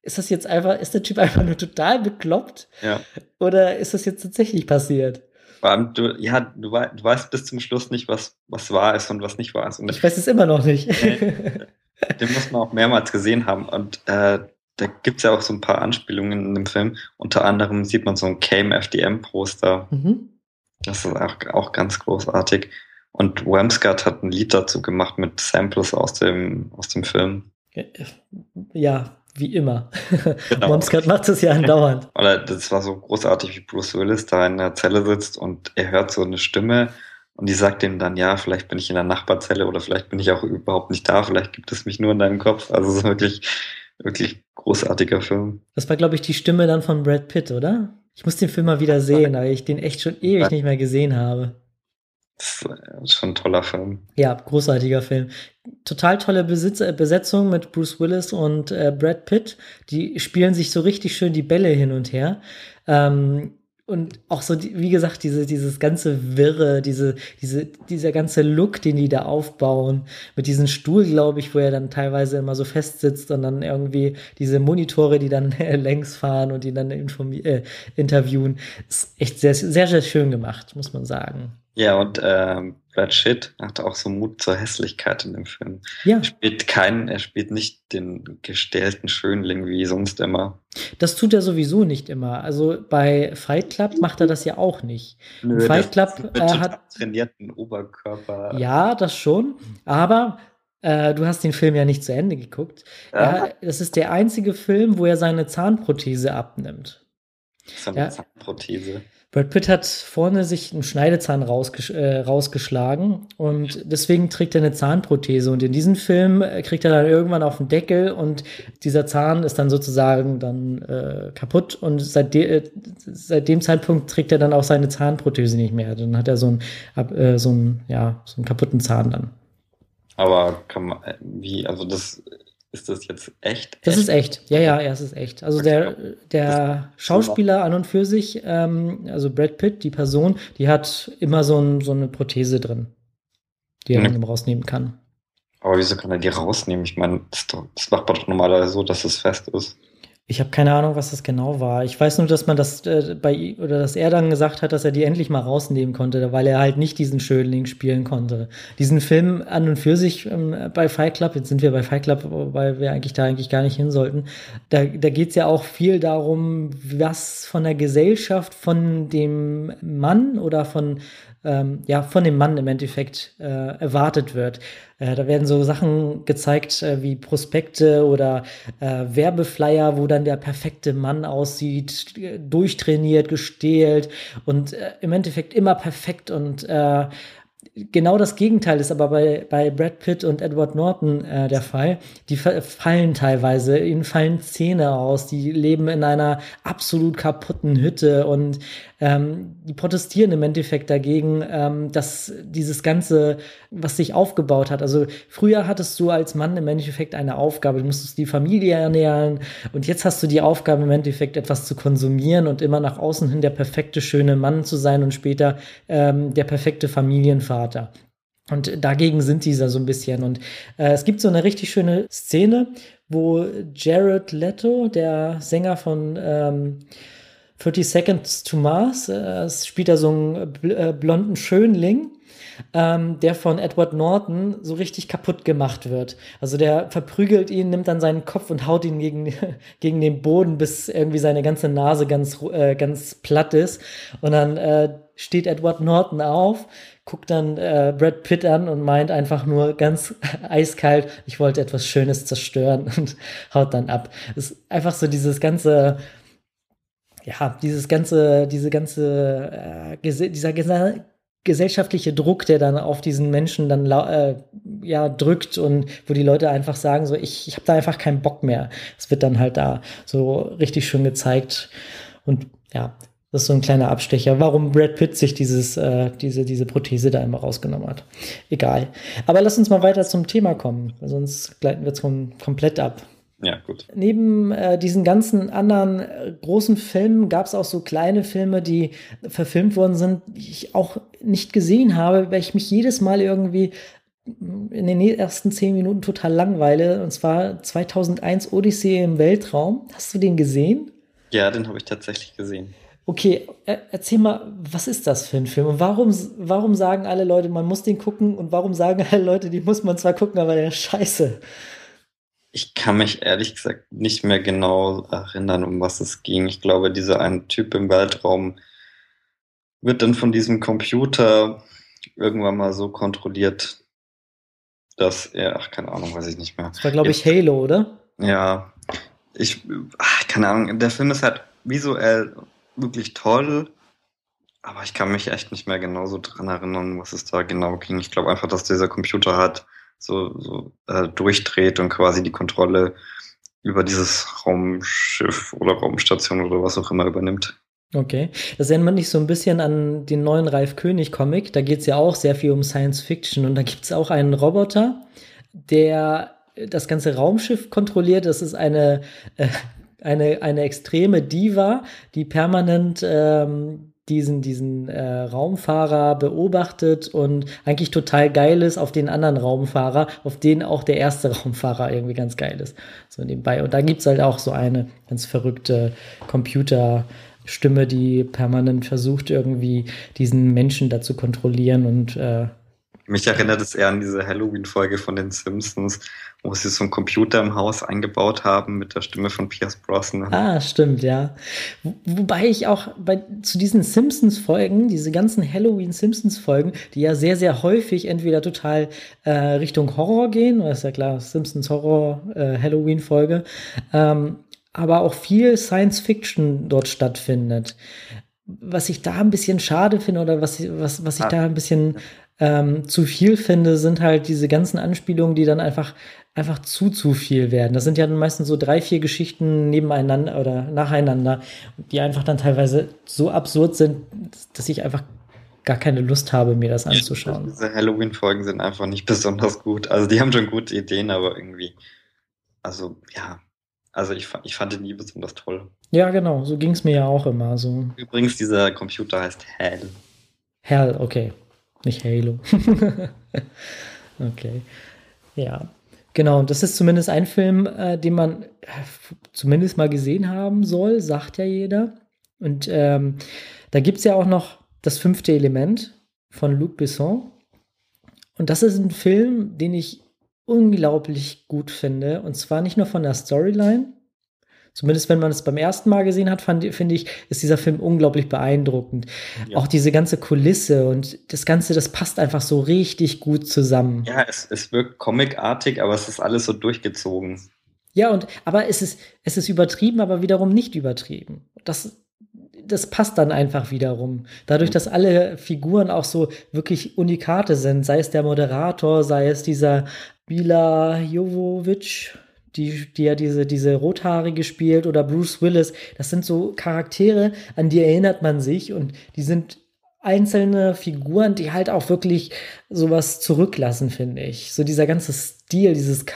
ist der Typ einfach nur total bekloppt Ja. oder ist das jetzt tatsächlich passiert? Vor allem, du weißt bis zum Schluss nicht, was wahr ist und was nicht wahr ist. Und Ich weiß es immer noch nicht. den muss man auch mehrmals gesehen haben. Und da gibt's ja auch so ein paar Anspielungen in dem Film. Unter anderem sieht man so ein KMFDM-Poster. Mhm. Das ist auch ganz großartig. Und Wamsgard hat ein Lied dazu gemacht mit Samples aus dem Film. Ja, wie immer. Genau. Momskat macht es ja andauernd. Oder das war so großartig, wie Bruce Willis da in der Zelle sitzt und er hört so eine Stimme und die sagt ihm dann, ja, vielleicht bin ich in der Nachbarzelle oder vielleicht bin ich auch überhaupt nicht da, vielleicht gibt es mich nur in deinem Kopf. Also es ist wirklich, wirklich großartiger Film. Das war, glaube ich, die Stimme dann von Brad Pitt, oder? Ich muss den Film mal wieder sehen, weil ich den echt schon ewig nicht mehr gesehen habe. Das ist schon ein toller Film. Ja, großartiger Film. Total tolle Besetzung mit Bruce Willis und Brad Pitt. Die spielen sich so richtig schön die Bälle hin und her. Und auch so, wie gesagt, dieses ganze Wirre, dieser ganze Look, den die da aufbauen, mit diesem Stuhl, glaube ich, wo er dann teilweise immer so fest sitzt und dann irgendwie diese Monitore, die dann längs fahren und die dann interviewen, ist echt sehr, sehr, sehr schön gemacht, muss man sagen. Ja, und Brad Pitt hatte auch so Mut zur Hässlichkeit in dem Film. Ja, Er spielt nicht den gestählten Schönling wie sonst immer. das tut er sowieso nicht immer. Also bei Fight Club macht er das ja auch nicht. Nö, Fight das Club mit total hat, trainierten Oberkörper. ja, das schon, aber du hast den Film ja nicht zu Ende geguckt. Das ist der einzige Film, wo er seine Zahnprothese abnimmt. So eine Ja. Zahnprothese. Brad Pitt hat vorne sich einen Schneidezahn rausgeschlagen und deswegen trägt er eine Zahnprothese. Und in diesem Film kriegt er dann irgendwann auf den Deckel und dieser Zahn ist dann sozusagen dann kaputt. Und seit dem Zeitpunkt trägt er dann auch seine Zahnprothese nicht mehr. Dann hat er so einen kaputten Zahn dann. Aber also ist das jetzt echt? Das ist echt. Ja, es ist echt. Also der Schauspieler an und für sich, also Brad Pitt, die Person, die hat immer so eine Prothese drin, die er dann rausnehmen kann. Aber wieso kann er die rausnehmen? Ich meine, das macht man doch normalerweise so, dass es fest ist. Ich habe keine Ahnung, was das genau war. Ich weiß nur, dass man das dass er dann gesagt hat, dass er die endlich mal rausnehmen konnte, weil er halt nicht diesen Schönling spielen konnte. Diesen Film an und für sich bei Fight Club, jetzt sind wir bei Fight Club, weil wir eigentlich gar nicht hin sollten. Da geht's ja auch viel darum, was von der Gesellschaft, von dem Mann oder von dem Mann im Endeffekt erwartet wird. Da werden so Sachen gezeigt wie Prospekte oder Werbeflyer, wo dann der perfekte Mann aussieht, durchtrainiert, gestählt und im Endeffekt immer perfekt und genau das Gegenteil ist aber bei Brad Pitt und Edward Norton der Fall. Die fallen teilweise, ihnen fallen Zähne aus, die leben in einer absolut kaputten Hütte und die protestieren im Endeffekt dagegen, dass dieses Ganze, was sich aufgebaut hat, also früher hattest du als Mann im Endeffekt eine Aufgabe, du musstest die Familie ernähren und jetzt hast du die Aufgabe im Endeffekt etwas zu konsumieren und immer nach außen hin der perfekte, schöne Mann zu sein und später der perfekte Familienvater. Und dagegen sind diese so ein bisschen. Und es gibt so eine richtig schöne Szene, wo Jared Leto, der Sänger von 30 Seconds to Mars, spielt da so einen blonden Schönling, der von Edward Norton so richtig kaputt gemacht wird. Also der verprügelt ihn, nimmt dann seinen Kopf und haut ihn gegen den Boden, bis irgendwie seine ganze Nase ganz platt ist. Und dann steht Edward Norton auf, guckt dann Brad Pitt an und meint einfach nur ganz eiskalt, ich wollte etwas Schönes zerstören und haut dann ab. Das ist einfach so dieser gesellschaftliche Druck, der dann auf diesen Menschen dann drückt und wo die Leute einfach sagen, so ich habe da einfach keinen Bock mehr. Es wird dann halt da so richtig schön gezeigt und ja, das ist so ein kleiner Abstecher, warum Brad Pitt sich diese Prothese da immer rausgenommen hat. Egal. Aber lass uns mal weiter zum Thema kommen, sonst gleiten wir jetzt komplett ab. Ja, gut. Neben diesen ganzen anderen großen Filmen gab es auch so kleine Filme, die verfilmt worden sind, die ich auch nicht gesehen habe, weil ich mich jedes Mal irgendwie in den ersten 10 Minuten total langweile. Und zwar 2001 Odyssee im Weltraum. Hast du den gesehen? Ja, den habe ich tatsächlich gesehen. Okay, erzähl mal, was ist das für ein Film? Und warum sagen alle Leute, man muss den gucken? Und warum sagen alle Leute, die muss man zwar gucken, aber der ist scheiße? Ich kann mich ehrlich gesagt nicht mehr genau erinnern, um was es ging. Ich glaube, dieser eine Typ im Weltraum wird dann von diesem Computer irgendwann mal so kontrolliert, dass er, keine Ahnung, weiß ich nicht mehr. Das war, glaube ich, Halo, oder? Ja, keine Ahnung, der Film ist halt visuell wirklich toll, aber ich kann mich echt nicht mehr genau so dran erinnern, was es da genau ging. Ich glaube einfach, dass dieser Computer halt so durchdreht und quasi die Kontrolle über dieses Raumschiff oder Raumstation oder was auch immer übernimmt. Okay, das erinnert mich so ein bisschen an den neuen Ralf König-Comic. Da geht es ja auch sehr viel um Science Fiction und da gibt es auch einen Roboter, der das ganze Raumschiff kontrolliert. Das ist eine extreme Diva, die permanent diesen Raumfahrer beobachtet und eigentlich total geil ist auf den anderen Raumfahrer, auf den auch der erste Raumfahrer irgendwie ganz geil ist. So nebenbei. Und da gibt es halt auch so eine ganz verrückte Computerstimme, die permanent versucht, irgendwie diesen Menschen da zu kontrollieren und mich erinnert es eher an diese Halloween-Folge von den Simpsons, wo sie so einen Computer im Haus eingebaut haben mit der Stimme von Pierce Brosnan. Ah, stimmt, ja. Wobei ich auch zu diesen Simpsons-Folgen, diese ganzen Halloween-Simpsons-Folgen, die ja sehr, sehr häufig entweder total Richtung Horror gehen, das ist ja klar, Simpsons Horror, Halloween-Folge, aber auch viel Science-Fiction dort stattfindet. Was ich da ein bisschen schade finde oder was ich da ein bisschen zu viel finde, sind halt diese ganzen Anspielungen, die dann einfach zu viel werden. Das sind ja dann meistens so 3, 4 Geschichten nebeneinander oder nacheinander, die einfach dann teilweise so absurd sind, dass ich einfach gar keine Lust habe, mir das anzuschauen. Diese Halloween-Folgen sind einfach nicht besonders gut. Also die haben schon gute Ideen, aber irgendwie, also ja, also ich fand die nie besonders toll. Ja, genau, so ging es mir ja auch immer. So. Übrigens, dieser Computer heißt Hal. Hal, okay. Nicht Halo. Okay. Ja. Genau, und das ist zumindest ein Film, den man zumindest mal gesehen haben soll, sagt ja jeder. Und da gibt es ja auch noch das 5. Element von Luc Besson. Und das ist ein Film, den ich unglaublich gut finde. Und zwar nicht nur von der Storyline. Zumindest wenn man es beim ersten Mal gesehen hat, finde ich, ist dieser Film unglaublich beeindruckend. Ja. Auch diese ganze Kulisse und das Ganze, das passt einfach so richtig gut zusammen. Ja, es wirkt comicartig, aber es ist alles so durchgezogen. Ja, aber es ist übertrieben, aber wiederum nicht übertrieben. das passt dann einfach wiederum. Dadurch, dass alle Figuren auch so wirklich Unikate sind, sei es der Moderator, sei es dieser Mila Jovovich, die ja diese Rothaarige spielt, oder Bruce Willis, das sind so Charaktere, an die erinnert man sich und die sind einzelne Figuren, die halt auch wirklich sowas zurücklassen, finde ich. So dieser ganze Stil,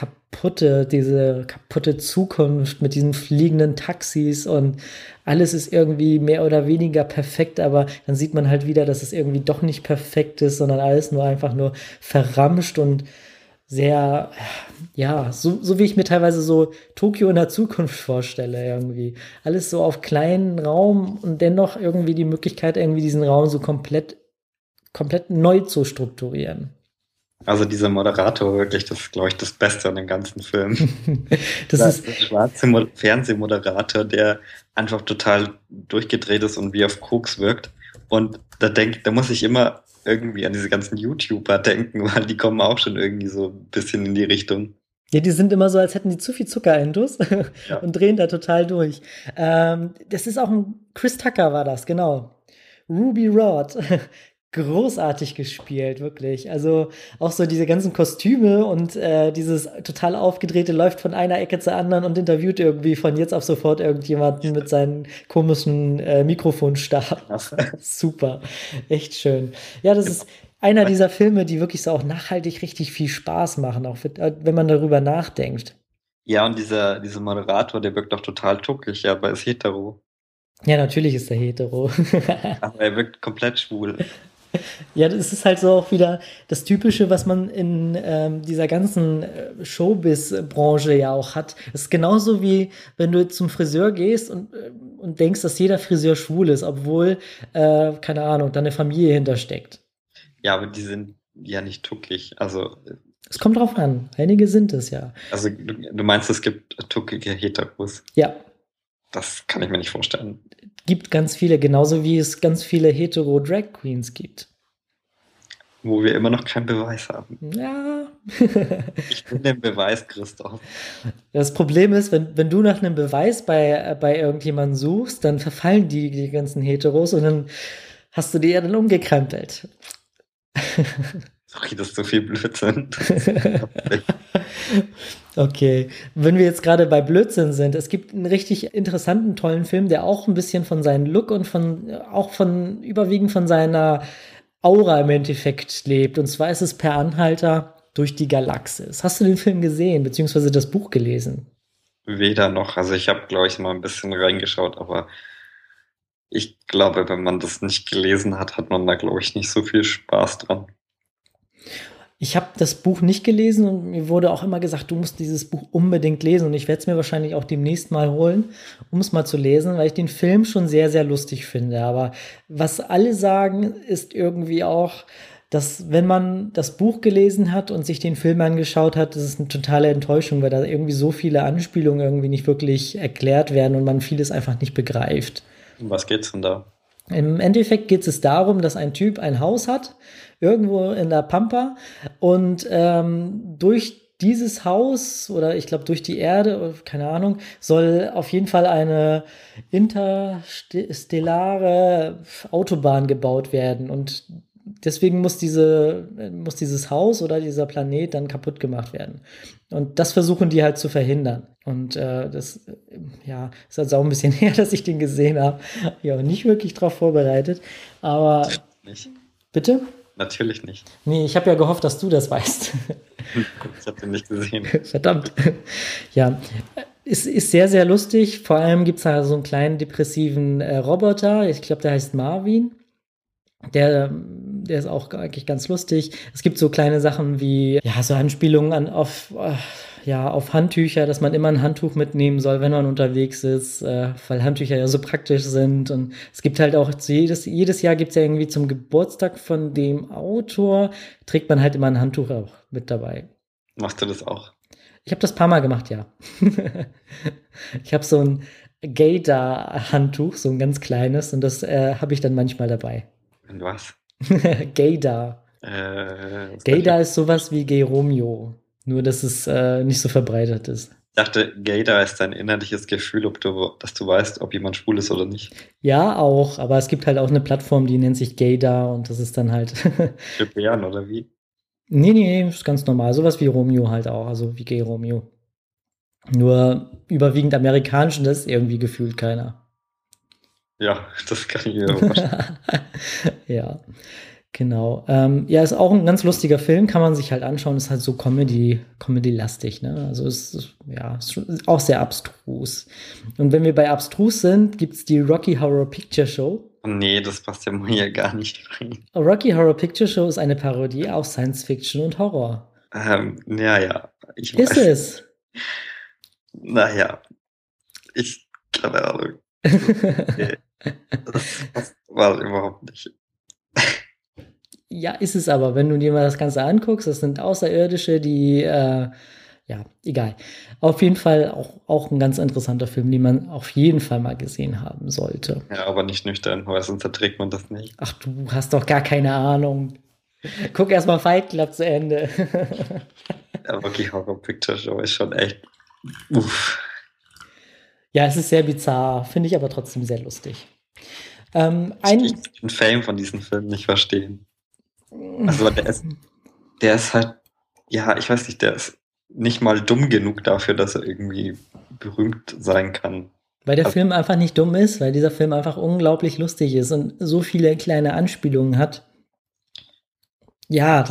diese kaputte Zukunft mit diesen fliegenden Taxis und alles ist irgendwie mehr oder weniger perfekt, aber dann sieht man halt wieder, dass es irgendwie doch nicht perfekt ist, sondern alles nur einfach nur verramscht und sehr, ja, so wie ich mir teilweise so Tokio in der Zukunft vorstelle, irgendwie. Alles so auf kleinen Raum und dennoch irgendwie die Möglichkeit, irgendwie diesen Raum so komplett neu zu strukturieren. Also dieser Moderator, wirklich, das ist, glaube ich, das Beste an dem ganzen Film. Das Das ist, ist ein schwarzer Fernsehmoderator, der einfach total durchgedreht ist und wie auf Koks wirkt. Und da muss ich immer irgendwie an diese ganzen YouTuber denken, weil die kommen auch schon irgendwie so ein bisschen in die Richtung. ja, die sind immer so, als hätten die zu viel Zuckereintus Ja. und drehen da total durch. Das ist auch Chris Tucker war das, genau. Ruby Rhod. Großartig gespielt, wirklich. Also auch so diese ganzen Kostüme und dieses total aufgedrehte läuft von einer Ecke zur anderen und interviewt irgendwie von jetzt auf sofort irgendjemanden mit seinem komischen Mikrofonstab. Super, echt schön. Ja, das ist einer dieser Filme, die wirklich so auch nachhaltig richtig viel Spaß machen, auch wenn man darüber nachdenkt. Ja, und dieser Moderator, der wirkt doch total tuckig, ja, aber ist hetero. Ja, natürlich ist er hetero. Aber er wirkt komplett schwul. Ja, das ist halt so auch wieder das Typische, was man in dieser ganzen Showbiz-Branche ja auch hat. Es ist genauso wie, wenn du zum Friseur gehst und denkst, dass jeder Friseur schwul ist, obwohl, keine Ahnung, da eine Familie hintersteckt. Ja, aber die sind ja nicht tuckig. Es kommt drauf an. Einige sind es ja. Also du meinst, es gibt tuckige Heteros. Ja, Das kann ich mir nicht vorstellen. gibt ganz viele, genauso wie es ganz viele Hetero-Drag-Queens gibt. Wo wir immer noch keinen Beweis haben. Ja. Ich bin den Beweis, Christoph. Das Problem ist, wenn du nach einem Beweis bei irgendjemandem suchst, dann verfallen die ganzen Heteros und dann hast du die ja dann umgekrempelt. Sorry, das ist so viel Blödsinn. Okay, wenn wir jetzt gerade bei Blödsinn sind, es gibt einen richtig interessanten, tollen Film, der auch ein bisschen von seinem Look und überwiegend von seiner Aura im Endeffekt lebt. Und zwar ist es Per Anhalter durch die Galaxis. Hast du den Film gesehen, beziehungsweise das Buch gelesen? Weder noch. Also ich habe, glaube ich, mal ein bisschen reingeschaut, aber ich glaube, wenn man das nicht gelesen hat, hat man da, glaube ich, nicht so viel Spaß dran. Ich habe das Buch nicht gelesen und mir wurde auch immer gesagt, du musst dieses Buch unbedingt lesen und ich werde es mir wahrscheinlich auch demnächst mal holen, um es mal zu lesen, weil ich den Film schon sehr, sehr lustig finde. Aber was alle sagen, ist irgendwie auch, dass wenn man das Buch gelesen hat und sich den Film angeschaut hat, das ist eine totale Enttäuschung, weil da irgendwie so viele Anspielungen irgendwie nicht wirklich erklärt werden und man vieles einfach nicht begreift. Um was geht's denn da? Im Endeffekt geht es darum, dass ein Typ ein Haus hat, irgendwo in der Pampa, und durch dieses Haus oder ich glaube durch die Erde, keine Ahnung, soll auf jeden Fall eine interstellare Autobahn gebaut werden. Und deswegen muss dieses Haus oder dieser Planet dann kaputt gemacht werden. Und das versuchen die halt zu verhindern. Und ja, ist also auch ein bisschen her, dass ich den gesehen habe. Ja, nicht wirklich drauf vorbereitet. Aber Nicht. bitte? Natürlich nicht. Nee, ich habe ja gehofft, dass du das weißt. Ich habe den nicht gesehen. Verdammt. Ja, es ist sehr, sehr lustig. Vor allem gibt es da so einen kleinen depressiven Roboter. Ich glaube, der heißt Marvin. Der ist auch eigentlich ganz lustig. Es gibt so kleine Sachen wie, ja, so Anspielungen auf Handtücher, dass man immer ein Handtuch mitnehmen soll, wenn man unterwegs ist, weil Handtücher ja so praktisch sind. Und es gibt halt auch, jedes Jahr gibt es ja irgendwie zum Geburtstag von dem Autor, trägt man halt immer ein Handtuch auch mit dabei. Machst du das auch? Ich habe das ein paar Mal gemacht, ja. Ich habe so ein Gaydar-Handtuch, so ein ganz kleines, und das habe ich dann manchmal dabei. Und was? Gaydar. Was Gaydar ist sowas wie Gay Romeo, nur dass es nicht so verbreitet ist. dachte, Gaydar ist dein innerliches Gefühl, dass du weißt, ob jemand schwul ist oder nicht. Ja, auch, aber es gibt halt auch eine Plattform, die nennt sich Gaydar und das ist dann halt. Für Bären oder wie? Nee, ist ganz normal. Sowas wie Romeo halt auch, also wie Gay Romeo. Nur überwiegend amerikanisch und das ist irgendwie gefühlt keiner. Ja, das kann ich mir vorstellen. Ja, genau. Ja, ist auch ein ganz lustiger Film, kann man sich halt anschauen. Ist halt so Comedy-lastig, ne? Also ja, ist schon auch sehr abstrus. Und wenn wir bei abstrus sind, gibt es die Rocky Horror Picture Show. Nee, das passt ja mal hier gar nicht rein. Rocky Horror Picture Show ist eine Parodie auf Science Fiction und Horror. Ja, ich Ist weiß. es? Naja, keine Ahnung. Nee, das war überhaupt nicht. Ja, ist es aber, wenn du dir mal das Ganze anguckst, das sind Außerirdische, die, ja, egal. Auf jeden Fall auch ein ganz interessanter Film, den man auf jeden Fall mal gesehen haben sollte. Ja, aber nicht nüchtern, weil sonst erträgt man das nicht. Ach, du hast doch gar keine Ahnung. Guck erst mal Fight Club zu Ende. Ja, Rocky Horror Picture Show ist schon echt. Uff. Ja, es ist sehr bizarr, finde ich aber trotzdem sehr lustig. Ich kann den Fame von diesen Filmen nicht verstehen. Also der ist halt, ja, ich weiß nicht, der ist nicht mal dumm genug dafür, dass er irgendwie berühmt sein kann. Weil der Film einfach nicht dumm ist, weil dieser Film einfach unglaublich lustig ist und so viele kleine Anspielungen hat. Ja,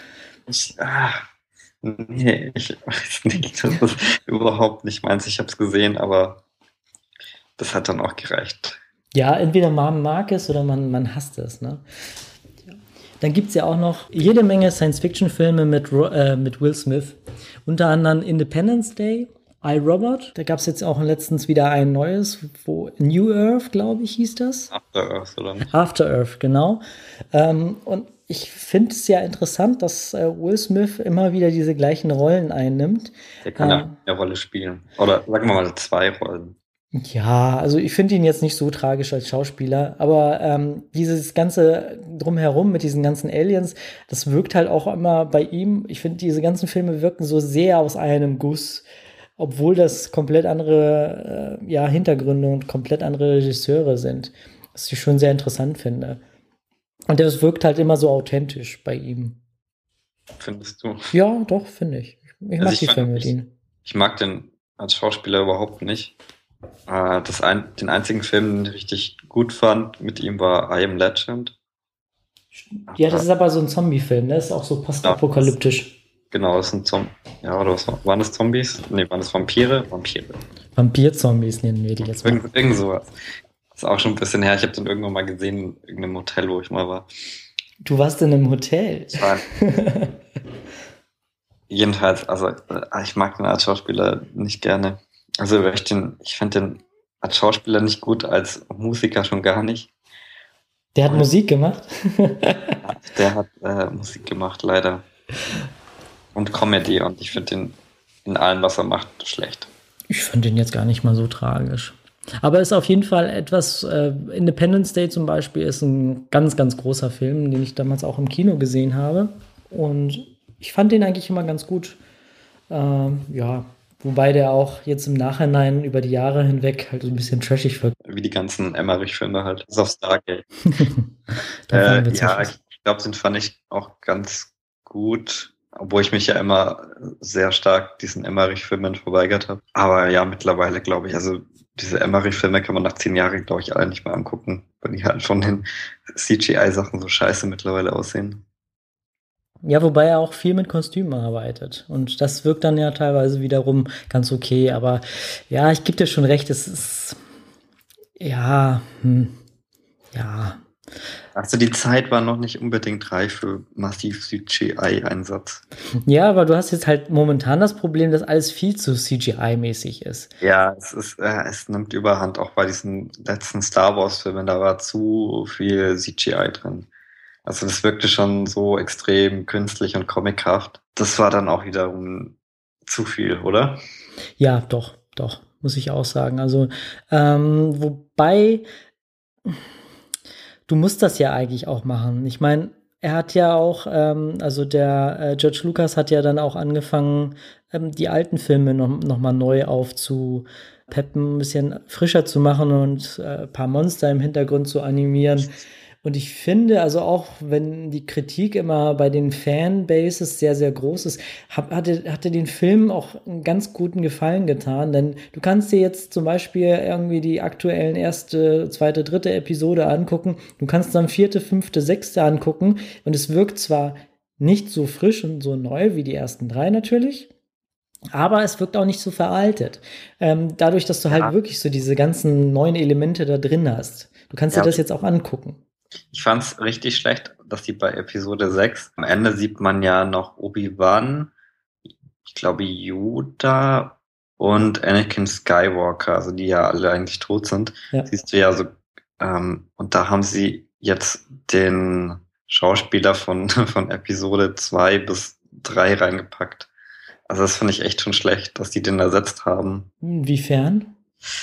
Nee, ich weiß nicht, das ist überhaupt nicht meins. Ich habe es gesehen, aber das hat dann auch gereicht. Ja, entweder man mag es oder man hasst es. Ne? Dann gibt es ja auch noch jede Menge Science-Fiction-Filme mit Will Smith. Unter anderem Independence Day, iRobot. Da gab es jetzt auch letztens wieder ein neues, wo New Earth, glaube ich, hieß das. After Earth, oder nicht? After Earth, genau. Und ich finde es ja interessant, dass Will Smith immer wieder diese gleichen Rollen einnimmt. Der kann ja eine Rolle spielen. Oder sagen wir mal 2 Rollen. Ja, also ich finde ihn jetzt nicht so tragisch als Schauspieler, aber dieses ganze Drumherum mit diesen ganzen Aliens, das wirkt halt auch immer bei ihm. Ich finde, diese ganzen Filme wirken so sehr aus einem Guss, obwohl das komplett andere Hintergründe und komplett andere Regisseure sind, was ich schon sehr interessant finde. Und das wirkt halt immer so authentisch bei ihm. Findest du? Ja, doch, finde ich. Ich mag die Filme mit ich, ihm. ich mag den als Schauspieler überhaupt nicht. Den einzigen Film, den ich richtig gut fand mit ihm, war I Am Legend. Ja, das ist aber so ein Zombie-Film, ne? Das ist auch so postapokalyptisch. Genau, das sind Zombies. Ja, oder was waren das Zombies? Nee, waren das Vampire? Vampir-Zombies nennen wir die jetzt mal. Irgend sowas. Das ist auch schon ein bisschen her. Ich habe den irgendwann mal gesehen in irgendeinem Hotel, wo ich mal war. Du warst in einem Hotel. Jedenfalls, also ich mag den als Schauspieler nicht gerne. Also ich finde den als Schauspieler nicht gut, als Musiker schon gar nicht. Der hat Musik gemacht? Der hat Musik gemacht, leider. Und Comedy, und ich finde den in allem, was er macht, schlecht. Ich finde den jetzt gar nicht mal so tragisch. Aber ist auf jeden Fall etwas, Independence Day zum Beispiel ist ein ganz, ganz großer Film, den ich damals auch im Kino gesehen habe. Und ich fand den eigentlich immer ganz gut. Ja, wobei der auch jetzt im Nachhinein über die Jahre hinweg halt so ein bisschen trashig wirkt. Wie die ganzen Emmerich-Filme halt. Das ist auf Stargate. Ja, ich glaube, den fand ich auch ganz gut. Obwohl ich mich ja immer sehr stark diesen Emmerich-Filmen verweigert habe. Aber ja, mittlerweile glaube ich, also diese Emmerich-Filme kann man nach 10 Jahren, glaube ich, alle nicht mehr angucken, weil die halt von den CGI-Sachen so scheiße mittlerweile aussehen. Ja, wobei er auch viel mit Kostümen arbeitet. Und das wirkt dann ja teilweise wiederum ganz okay. Aber ja, ich gebe dir schon recht, es ist. Ja, ja. Also die Zeit war noch nicht unbedingt reif für massiv CGI-Einsatz. Ja, aber du hast jetzt halt momentan das Problem, dass alles viel zu CGI-mäßig ist. Ja, es nimmt Überhand, auch bei diesen letzten Star Wars-Filmen, da war zu viel CGI drin. Also das wirkte schon so extrem künstlich und comichaft. Das war dann auch wiederum zu viel, oder? Ja, doch, muss ich auch sagen. Also, wobei, du musst das ja eigentlich auch machen. Ich meine, Er hat ja auch, also der George Lucas hat ja dann auch angefangen, die alten Filme noch mal neu aufzupeppen, ein bisschen frischer zu machen und ein paar Monster im Hintergrund zu animieren. Und ich finde, also auch wenn die Kritik immer bei den Fanbases sehr, sehr groß ist, hatte den Film auch einen ganz guten Gefallen getan. Denn du kannst dir jetzt zum Beispiel irgendwie die aktuellen erste, zweite, dritte Episode angucken. Du kannst dann vierte, fünfte, sechste angucken. Und es wirkt zwar nicht so frisch und so neu wie die ersten drei natürlich, aber es wirkt auch nicht so veraltet. Dadurch, dass du halt wirklich so diese ganzen neuen Elemente da drin hast. Du kannst dir das jetzt auch angucken. Ich fand es richtig schlecht, dass die bei Episode 6, am Ende sieht man ja noch Obi-Wan, ich glaube Yoda und Anakin Skywalker, also die ja alle eigentlich tot sind. Ja. Siehst du ja so, und da haben sie jetzt den Schauspieler von Episode 2 bis 3 reingepackt. Also das finde ich echt schon schlecht, dass die den ersetzt haben. Inwiefern?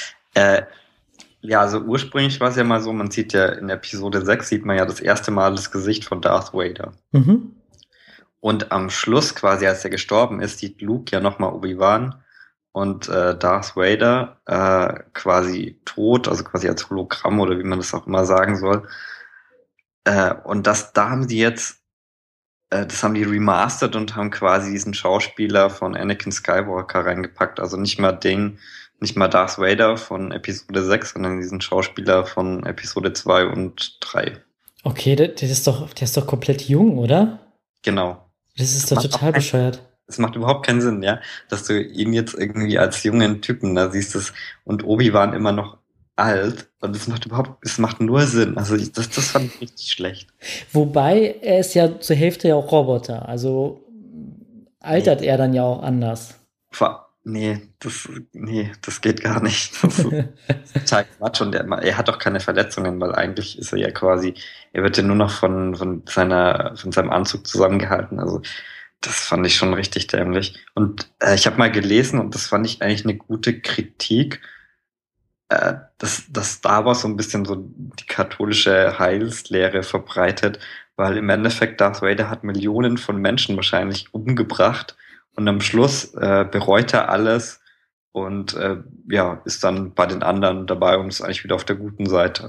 Ja, also ursprünglich war es ja mal so, man sieht ja in Episode 6 sieht man ja das erste Mal das Gesicht von Darth Vader. Mhm. Und am Schluss quasi, als er gestorben ist, sieht Luke ja nochmal Obi-Wan und Darth Vader quasi tot, also quasi als Hologramm oder wie man das auch immer sagen soll. Und da haben sie jetzt, das haben die remastert und haben quasi diesen Schauspieler von Anakin Skywalker reingepackt. Also nicht mal Darth Vader von Episode 6, sondern diesen Schauspieler von Episode 2 und 3. Okay, der ist doch komplett jung, oder? Genau. Das ist doch total bescheuert. Es macht überhaupt keinen Sinn, ja, dass du ihn jetzt irgendwie als jungen Typen da siehst und Obi-Wan immer noch alt und es macht nur Sinn. Also das fand ich richtig schlecht. Wobei er ist ja zur Hälfte ja auch Roboter, also altert er dann ja auch anders. Nee, das geht gar nicht. Das ist total Quatsch und er hat doch keine Verletzungen, weil eigentlich ist er ja quasi, er wird ja nur noch von seinem Anzug zusammengehalten. Also das fand ich schon richtig dämlich. Und ich habe mal gelesen und das fand ich eigentlich eine gute Kritik, dass Star Wars so ein bisschen so die katholische Heilslehre verbreitet, weil im Endeffekt Darth Vader hat Millionen von Menschen wahrscheinlich umgebracht und am Schluss bereut er alles und ist dann bei den anderen dabei und ist eigentlich wieder auf der guten Seite.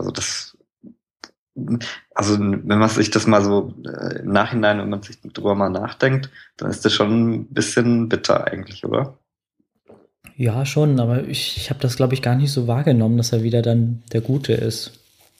Also wenn man sich das mal so im Nachhinein, wenn man sich drüber mal nachdenkt, dann ist das schon ein bisschen bitter eigentlich, oder? Ja, schon, aber ich habe das, glaube ich, gar nicht so wahrgenommen, dass er wieder dann der Gute ist.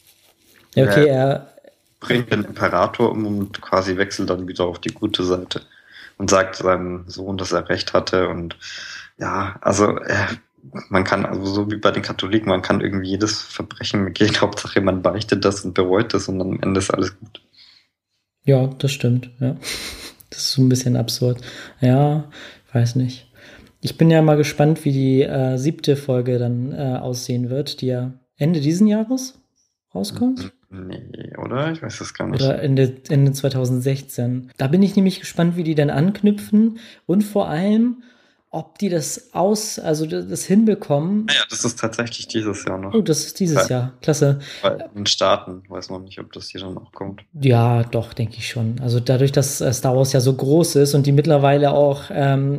Ja, okay, er bringt den Imperator um und quasi wechselt dann wieder auf die gute Seite und sagt seinem Sohn, dass er recht hatte und ja, also man kann, also so wie bei den Katholiken, man kann irgendwie jedes Verbrechen begehen, Hauptsache man beichtet das und bereut das und am Ende ist alles gut. Ja, das stimmt, ja. Das ist so ein bisschen absurd. Ja, weiß nicht. Ich bin ja mal gespannt, wie die 7. Folge dann aussehen wird, die ja Ende diesen Jahres rauskommt. Nee, oder? Ich weiß das gar nicht. Oder Ende 2016. Da bin ich nämlich gespannt, wie die dann anknüpfen und vor allem, ob die das hinbekommen. Ja, das ist tatsächlich dieses Jahr noch. Oh, das ist dieses Jahr. Klasse. Bei den Staaten weiß man nicht, ob das hier dann noch kommt. Ja, doch, denke ich schon. Also dadurch, dass Star Wars ja so groß ist und die mittlerweile auch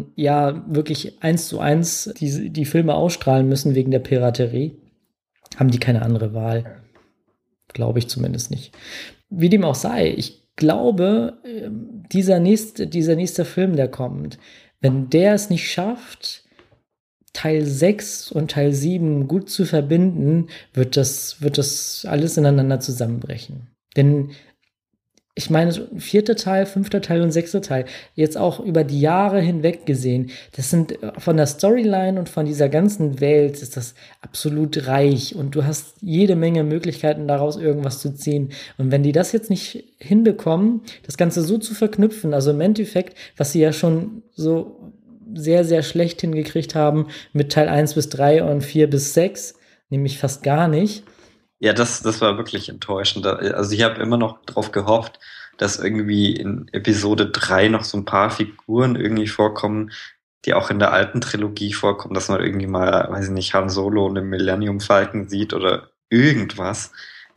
wirklich 1:1 die Filme ausstrahlen müssen wegen der Piraterie, haben die keine andere Wahl. Glaube ich zumindest nicht. Wie dem auch sei, ich glaube, dieser nächste Film, der kommt, wenn der es nicht schafft, Teil 6 und Teil 7 gut zu verbinden, wird das alles ineinander zusammenbrechen. Denn ich meine, 4. Teil, 5. Teil und 6. Teil, jetzt auch über die Jahre hinweg gesehen, das sind von der Storyline und von dieser ganzen Welt ist das absolut reich und du hast jede Menge Möglichkeiten daraus irgendwas zu ziehen. Und wenn die das jetzt nicht hinbekommen, das Ganze so zu verknüpfen, also im Endeffekt, was sie ja schon so sehr, sehr schlecht hingekriegt haben mit Teil 1 bis 3 und 4 bis 6, nämlich fast gar nicht. Ja, das war wirklich enttäuschend. Also ich habe immer noch drauf gehofft, dass irgendwie in Episode 3 noch so ein paar Figuren irgendwie vorkommen, die auch in der alten Trilogie vorkommen, dass man irgendwie mal, weiß ich nicht, Han Solo und den Millennium Falcon sieht oder irgendwas.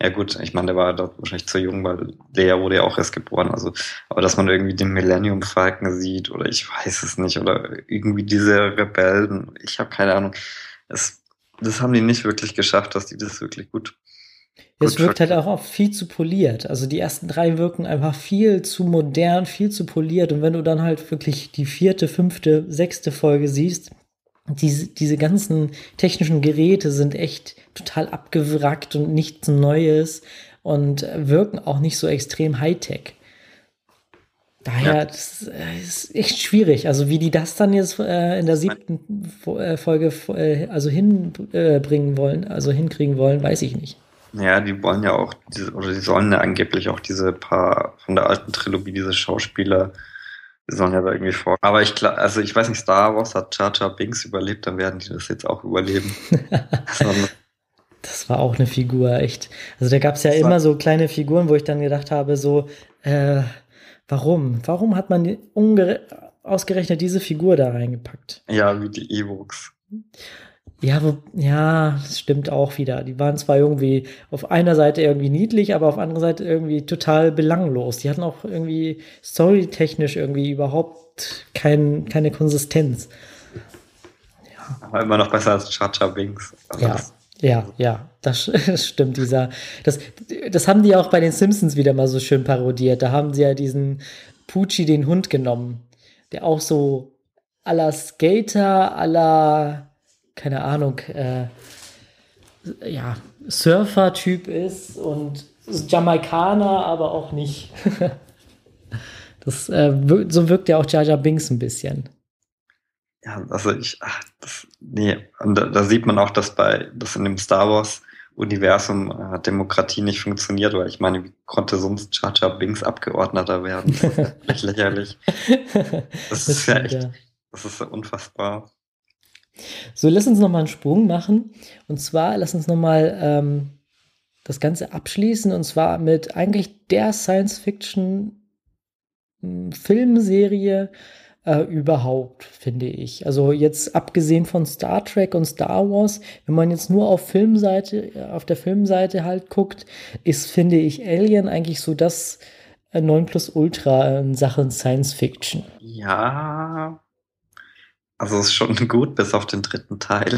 Ja gut, ich meine, der war dort wahrscheinlich zu jung, weil Leia wurde ja auch erst geboren. Also, aber dass man irgendwie den Millennium Falcon sieht oder ich weiß es nicht oder irgendwie diese Rebellen, ich habe keine Ahnung. Das haben die nicht wirklich geschafft, dass die das wirklich Es gut wirkt halt verkaufen. auch oft viel zu poliert. Also die ersten drei wirken einfach viel zu modern, viel zu poliert. Und wenn du dann halt wirklich die vierte, fünfte, sechste Folge siehst, diese ganzen technischen Geräte sind echt total abgewrackt und nichts Neues und wirken auch nicht so extrem Hightech. Ja, Daher, das ist echt schwierig. Also wie die das dann jetzt in der ich mein, siebten Folge also hinbringen wollen, also hinkriegen wollen, weiß ich nicht. ja, die wollen ja auch oder die sollen ja angeblich auch diese paar von der alten Trilogie, diese Schauspieler, die sollen ja da irgendwie vor. Aber also ich weiß nicht, Star Wars hat Jar Jar Binks überlebt, dann werden die das jetzt auch überleben. Sondern Das war auch eine Figur, echt. Also da gab es ja das war, immer so kleine Figuren, wo ich dann gedacht habe, so, warum? Warum hat man ausgerechnet diese Figur da reingepackt? ja, wie die Ewoks. Ja, ja, das stimmt auch wieder. Die waren zwar irgendwie auf einer Seite irgendwie niedlich, aber auf der anderen Seite irgendwie total belanglos. Die hatten auch irgendwie storytechnisch irgendwie überhaupt keine Konsistenz. Aber immer noch besser als Jar Jar Binks. Also Ja, ja, das stimmt. Das haben die auch bei den Simpsons wieder mal so schön parodiert. Da haben sie ja diesen Poochie, den Hund, genommen, der auch so à la Skater, à la, keine Ahnung, ja, Surfer-Typ ist und ist Jamaikaner, aber auch nicht. So wirkt ja auch Jar Jar Binks ein bisschen. ja, also nee, und da sieht man auch, dass in dem Star Wars Universum Demokratie nicht funktioniert, weil ich meine, wie konnte sonst Jar Jar Binks Abgeordneter werden? Das ist ja völlig lächerlich. Das Das ist ja stimmt, echt, ja. das ist ja unfassbar. So, lass uns noch mal einen Sprung machen. Und zwar, lass uns noch mal das Ganze abschließen. Und zwar mit eigentlich der Science-Fiction-Filmserie überhaupt, finde ich. Also jetzt abgesehen von Star Trek und Star Wars, wenn man jetzt nur auf der Filmseite halt guckt, ist, finde ich, Alien eigentlich so das 9+Ultra in Sachen Science Fiction. Ja, also es ist schon gut, bis auf den dritten Teil.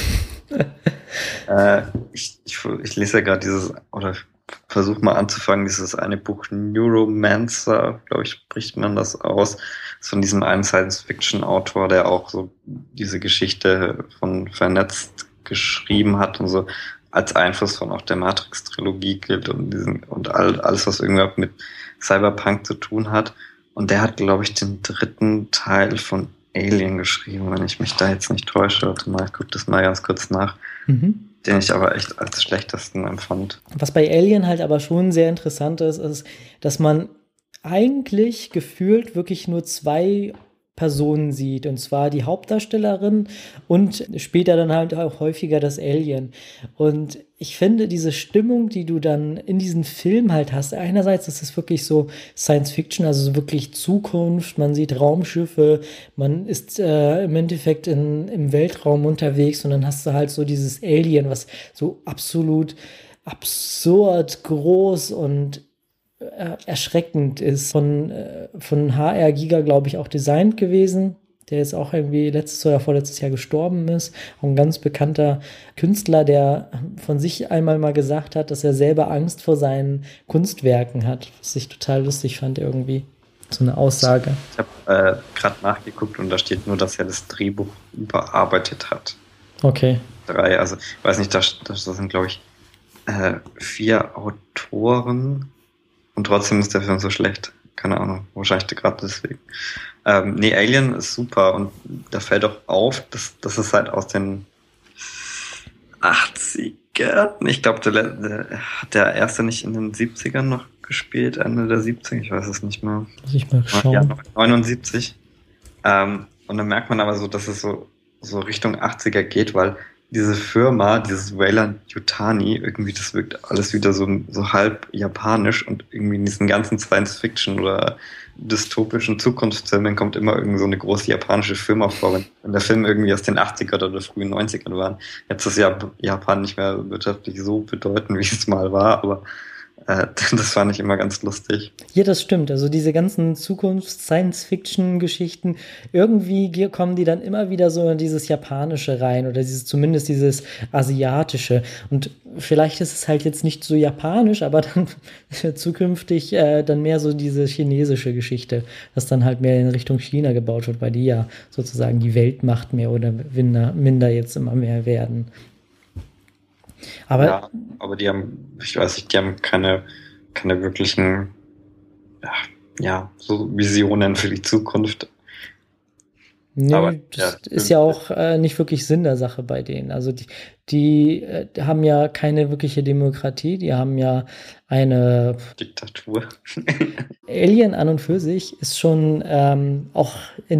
Ich lese ja gerade oder versuche mal anzufangen, dieses eine Buch Neuromancer, glaube ich, spricht man das aus. Das ist von diesem einen Science-Fiction-Autor, der auch so diese Geschichte von Vernetzt geschrieben hat und so als Einfluss von auch der Matrix-Trilogie gilt und alles, was irgendwie mit Cyberpunk zu tun hat. Und der hat, glaube ich, den dritten Teil von Alien geschrieben, wenn ich mich da jetzt nicht täusche. Warte mal, ich gucke das mal ganz kurz nach. Mhm. Den ich aber echt als schlechtesten empfand. Was bei Alien halt aber schon sehr interessant ist, dass man eigentlich gefühlt wirklich nur zwei Personen sieht. Und zwar die Hauptdarstellerin und später dann halt auch häufiger das Alien. Und ich finde, diese Stimmung, die du dann in diesem Film halt hast, einerseits ist es wirklich so Science Fiction, also so wirklich Zukunft, man sieht Raumschiffe, man ist im Endeffekt im Weltraum unterwegs und dann hast du halt so dieses Alien, was so absolut absurd groß und erschreckend ist. Von HR Giga, glaube ich, auch designt gewesen, der jetzt auch irgendwie letztes oder vorletztes Jahr gestorben ist. Auch ein ganz bekannter Künstler, der von sich einmal mal gesagt hat, dass er selber Angst vor seinen Kunstwerken hat, was ich total lustig fand irgendwie. So eine Aussage. Ich habe gerade nachgeguckt und da steht nur, dass er das Drehbuch überarbeitet hat. Okay. Also ich weiß nicht, das sind, glaube ich, 4 Autoren und trotzdem ist der Film so schlecht. Keine Ahnung, wahrscheinlich gerade deswegen. Nee, Alien ist super und da fällt auch auf, dass es halt aus den 80ern, ich glaube, hat der erste nicht in den 70ern noch gespielt, Ende der 70er, ich weiß es nicht mehr. Muss ich mal schauen. Ja, 79. Und dann merkt man aber so, dass es so Richtung 80er geht, weil diese Firma, dieses Weyland Yutani, irgendwie, das wirkt alles wieder so halb japanisch und irgendwie in diesen ganzen Science-Fiction oder dystopischen Zukunftsfilmen kommt immer irgend so eine große japanische Firma vor. Wenn der Film irgendwie aus den 80ern oder frühen 90ern war, jetzt ist ja Japan nicht mehr wirtschaftlich so bedeutend, wie es mal war, aber das fand ich immer ganz lustig. Ja, das stimmt. Also diese ganzen Zukunfts-Science-Fiction-Geschichten, irgendwie kommen die dann immer wieder so in dieses Japanische rein oder zumindest dieses Asiatische. Und vielleicht ist es halt jetzt nicht so japanisch, aber dann zukünftig dann mehr so diese chinesische Geschichte, dass dann halt mehr in Richtung China gebaut wird, weil die ja sozusagen die Weltmacht mehr oder minder jetzt immer mehr werden. Aber Ja, aber die haben, ich weiß nicht, die haben keine wirklichen, ja, ja, so Visionen für die Zukunft. Aber nö, ja, das ist ja auch nicht wirklich Sinn der Sache bei denen. Also die haben ja keine wirkliche Demokratie, die haben ja eine Diktatur. Alien an und für sich ist schon auch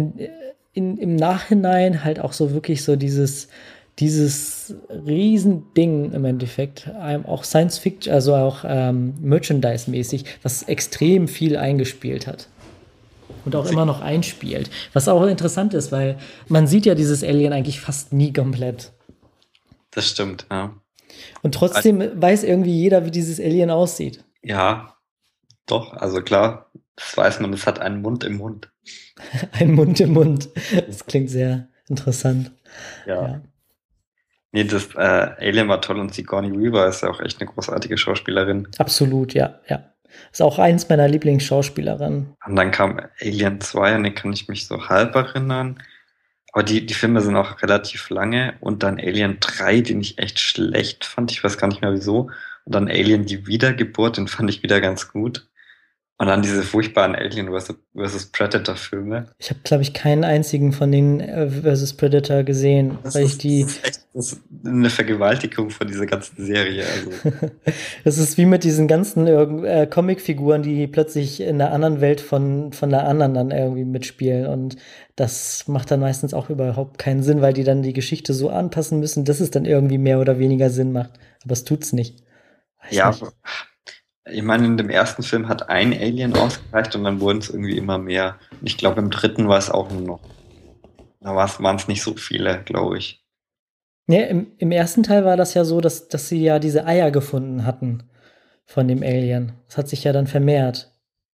im Nachhinein halt auch so wirklich so dieses Riesending im Endeffekt, auch Science Fiction, also auch Merchandise-mäßig, was extrem viel eingespielt hat. Und auch immer noch einspielt. Was auch interessant ist, weil man sieht ja dieses Alien eigentlich fast nie komplett. Das stimmt, ja. Und trotzdem weiß irgendwie jeder, wie dieses Alien aussieht. Ja, doch, also klar, das weiß man, es hat einen Mund im Mund. Ein Mund im Mund. Das klingt sehr interessant. Ja. Ja. Nee, das Alien war toll und Sigourney Weaver ist ja auch echt eine großartige Schauspielerin. Absolut, ja, ja. Ist auch eins meiner Lieblingsschauspielerinnen. Und dann kam Alien 2, an den kann ich mich so halb erinnern. Aber die Filme sind auch relativ lange. Und dann Alien 3, den ich echt schlecht fand. Ich weiß gar nicht mehr wieso. Und dann Alien die Wiedergeburt, den fand ich wieder ganz gut. Und dann diese furchtbaren Alien vs. Predator Filme. Ich habe, glaube ich, keinen einzigen von den vs. Predator gesehen, Das weil ich ist, die. das ist echt das ist eine Vergewaltigung von dieser ganzen Serie. Also, Es ist wie mit diesen ganzen Comicfiguren, die plötzlich in einer anderen Welt von der anderen dann irgendwie mitspielen. Und das macht dann meistens auch überhaupt keinen Sinn, weil die dann die Geschichte so anpassen müssen, dass es dann irgendwie mehr oder weniger Sinn macht. Aber es tut's nicht. Weiß ja, nicht. ich meine, in dem ersten Film hat ein Alien ausgereicht und dann wurden es irgendwie immer mehr. Und ich glaube, im dritten war es auch nur noch. Da waren es nicht so viele, glaube ich. Ja, im ersten Teil war das ja so, dass sie ja diese Eier gefunden hatten von dem Alien. Das hat sich ja dann vermehrt.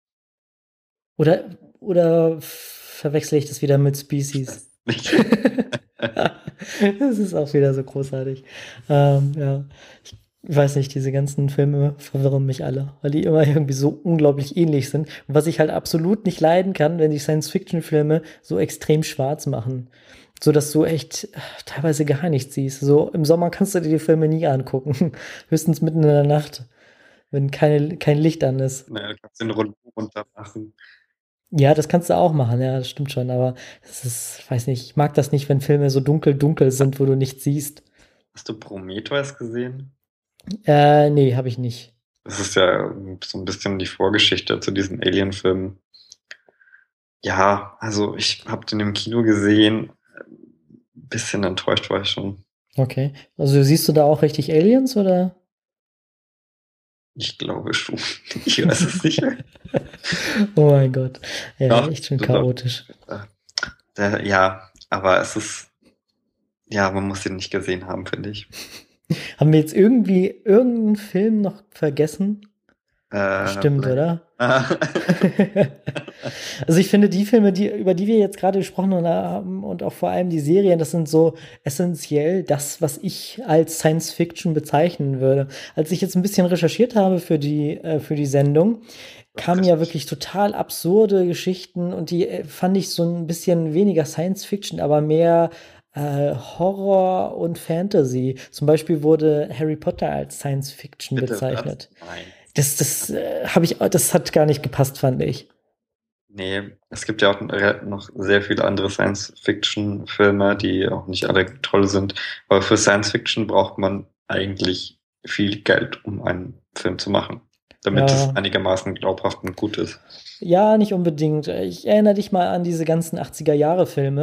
Oder verwechsel ich das wieder mit Species? Das ist auch wieder so großartig. Ja. Ich weiß nicht, diese ganzen Filme verwirren mich alle, weil die immer irgendwie so unglaublich ähnlich sind. Und was ich halt absolut nicht leiden kann, wenn die Science-Fiction-Filme so extrem schwarz machen. So dass du echt teilweise gar nichts siehst. So im Sommer kannst du dir die Filme nie angucken. Höchstens mitten in der Nacht, wenn kein Licht an ist. Naja, du kannst den runter machen. Ja, das kannst du auch machen, ja, das stimmt schon, aber es ist, weiß nicht, ich mag das nicht, wenn Filme so dunkel sind, wo du nichts siehst. Hast du Prometheus gesehen? Nee, habe ich nicht. Das ist ja so ein bisschen die Vorgeschichte zu diesen Alien-Filmen. Ja, also ich habe den im Kino gesehen. Ein bisschen enttäuscht war ich schon. Okay. Also siehst du da auch richtig Aliens oder? Ich glaube schon. Ich weiß es nicht. Oh mein Gott. Ja, Doch, echt schon doch. chaotisch. Ja, aber es ist, ja, man muss ihn nicht gesehen haben, finde ich. Haben wir jetzt irgendwie irgendeinen Film noch vergessen? Stimmt, Vielleicht. oder? Also ich finde, die Filme, über die wir jetzt gerade gesprochen haben und auch vor allem die Serien, das sind so essentiell das, was ich als Science Fiction bezeichnen würde. Als ich jetzt ein bisschen recherchiert habe für die Sendung, kamen ja wirklich total absurde Geschichten und die fand ich so ein bisschen weniger Science Fiction, aber mehr Horror und Fantasy. Zum Beispiel wurde Harry Potter als Science Fiction Bitte bezeichnet. was? Nein. Das hat gar nicht gepasst, fand ich. Nee, es gibt ja auch noch sehr viele andere Science-Fiction-Filme, die auch nicht alle toll sind. Aber für Science-Fiction braucht man eigentlich viel Geld, um einen Film zu machen, damit es Ja. einigermaßen glaubhaft und gut ist. Ja, nicht unbedingt. Ich erinnere dich mal an diese ganzen 80er-Jahre-Filme.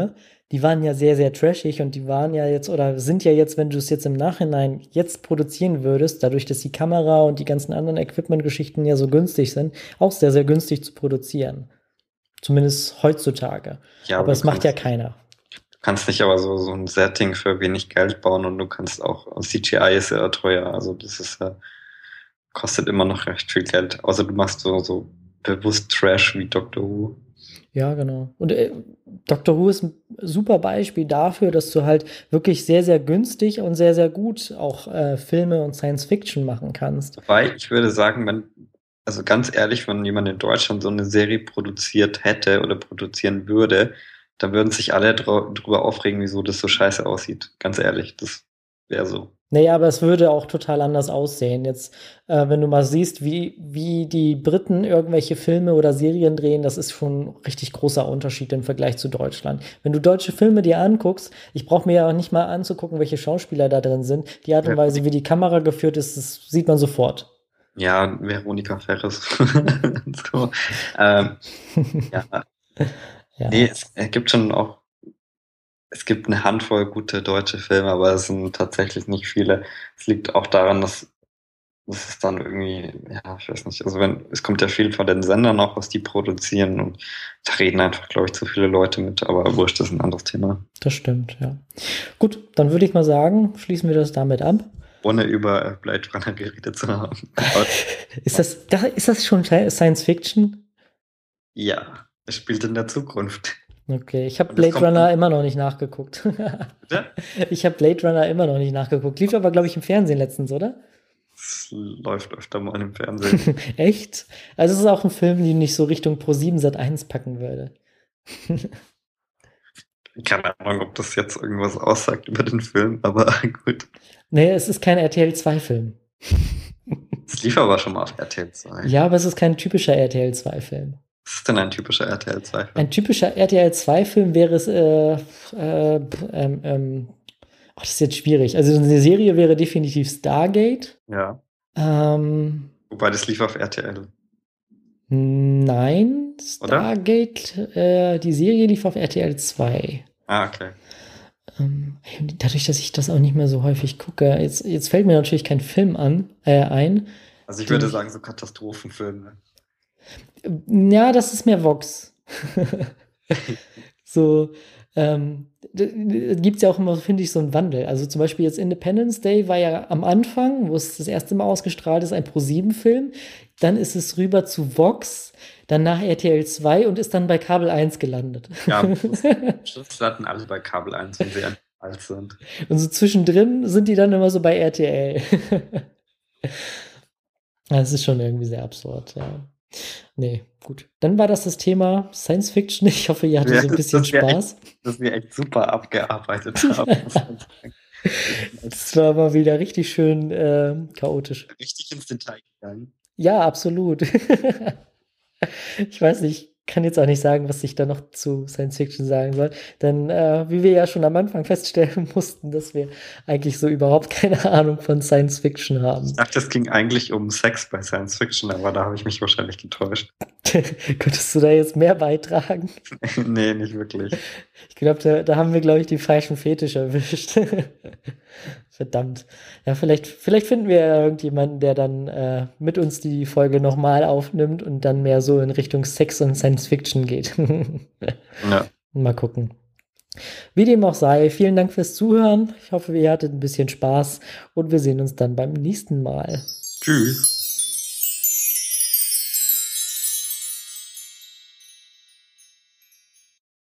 Die waren ja sehr, sehr trashig und die waren ja jetzt oder sind ja jetzt, wenn du es jetzt im Nachhinein jetzt produzieren würdest, dadurch, dass die Kamera und die ganzen anderen Equipment-Geschichten ja so günstig sind, auch sehr, sehr günstig zu produzieren. Zumindest heutzutage. Ja, Aber aber das macht ja keiner. du kannst nicht aber so ein Setting für wenig Geld bauen und du kannst auch, CGI ist ja teuer, also das ist kostet immer noch recht viel Geld. Außer du machst so bewusst Trash wie Doctor Who. Ja, genau. Und Doctor Who ist ein super Beispiel dafür, dass du halt wirklich sehr, sehr günstig und sehr, sehr gut auch Filme und Science Fiction machen kannst. Wobei, ich würde sagen, also ganz ehrlich, wenn jemand in Deutschland so eine Serie produziert hätte oder produzieren würde, dann würden sich alle drüber aufregen, wieso das so scheiße aussieht. Ganz ehrlich, das wäre so. Naja, aber es würde auch total anders aussehen. Jetzt, wenn du mal siehst, wie die Briten irgendwelche Filme oder Serien drehen, das ist schon ein richtig großer Unterschied im Vergleich zu Deutschland. Wenn du deutsche Filme dir anguckst, ich brauche mir ja auch nicht mal anzugucken, welche Schauspieler da drin sind. Die Art und Weise, wie die Kamera geführt ist, das sieht man sofort. Ja, Veronika Ferres. So. Ja, nee, Ja, es gibt schon auch, es gibt eine Handvoll gute deutsche Filme, aber es sind tatsächlich nicht viele. Es liegt auch daran, dass das ist dann irgendwie, ja, ich weiß nicht, also es kommt ja viel von den Sendern auch, was die produzieren und da reden einfach, glaube ich, zu viele Leute mit, aber wurscht, das ist ein anderes Thema. das stimmt, ja. Gut, dann würde ich mal sagen, schließen wir das damit ab. Ohne über Blade Runner geredet zu haben. Ist das schon Science Fiction? Ja, es spielt in der Zukunft. Okay, ich habe Und es Blade kommt Runner dann, immer noch nicht nachgeguckt. bitte? Ich habe Blade Runner immer noch nicht nachgeguckt. Lief aber, glaube ich, im Fernsehen letztens, oder? Es läuft öfter mal im Fernsehen. Echt? Also es ist auch ein Film, den ich so Richtung Pro7 Sat.1 packen würde. Keine Ahnung, ob das jetzt irgendwas aussagt über den Film, aber gut. Nee, es ist kein RTL 2-Film. Es lief aber schon mal auf RTL 2. Ja, aber es ist kein typischer RTL 2-Film. Was ist denn ein typischer RTL 2-Film? Ein typischer RTL 2-Film wäre es, das ist jetzt schwierig. Also eine Serie wäre definitiv Stargate. Ja. Ähm, Wobei das lief auf RTL, nein, oder? Stargate, die Serie lief auf RTL 2. Ah, okay. Dadurch, dass ich das auch nicht mehr so häufig gucke, jetzt fällt mir natürlich kein Film ein. Also ich Den würde ich, sagen, so Katastrophenfilme. ja, das ist mehr Vox. So, gibt es ja auch immer, finde ich, so einen Wandel. Also zum Beispiel jetzt Independence Day war ja am Anfang, wo es das erste Mal ausgestrahlt ist, ein Pro7-Film. Dann ist es rüber zu Vox, dann nach RTL 2 und ist dann bei Kabel 1 gelandet. Ja, das landen alle bei Kabel 1, wenn sie alt sind. Und so zwischendrin sind die dann immer so bei RTL. Das ist schon irgendwie sehr absurd, ja. Nee, gut. Dann war das Thema Science Fiction. Ich hoffe, ihr hattet so ein bisschen Spaß. Dass wir echt super abgearbeitet haben. Das war mal wieder richtig schön chaotisch. Richtig ins Detail gegangen. Ja, absolut. Ich weiß nicht, kann jetzt auch nicht sagen, was ich da noch zu Science Fiction sagen soll. Denn wie wir ja schon am Anfang feststellen mussten, dass wir eigentlich so überhaupt keine Ahnung von Science Fiction haben. Ich dachte, es ging eigentlich um Sex bei Science Fiction, aber da habe ich mich wahrscheinlich getäuscht. Könntest du da jetzt mehr beitragen? Nee, nicht wirklich. Ich glaube, da haben wir, glaube ich, die falschen Fetische erwischt. Verdammt. Ja, vielleicht finden wir ja irgendjemanden, der dann mit uns die Folge nochmal aufnimmt und dann mehr so in Richtung Sex und Science Fiction geht. Ja. Mal gucken. Wie dem auch sei, vielen Dank fürs Zuhören. Ich hoffe, ihr hattet ein bisschen Spaß und wir sehen uns dann beim nächsten Mal. Tschüss.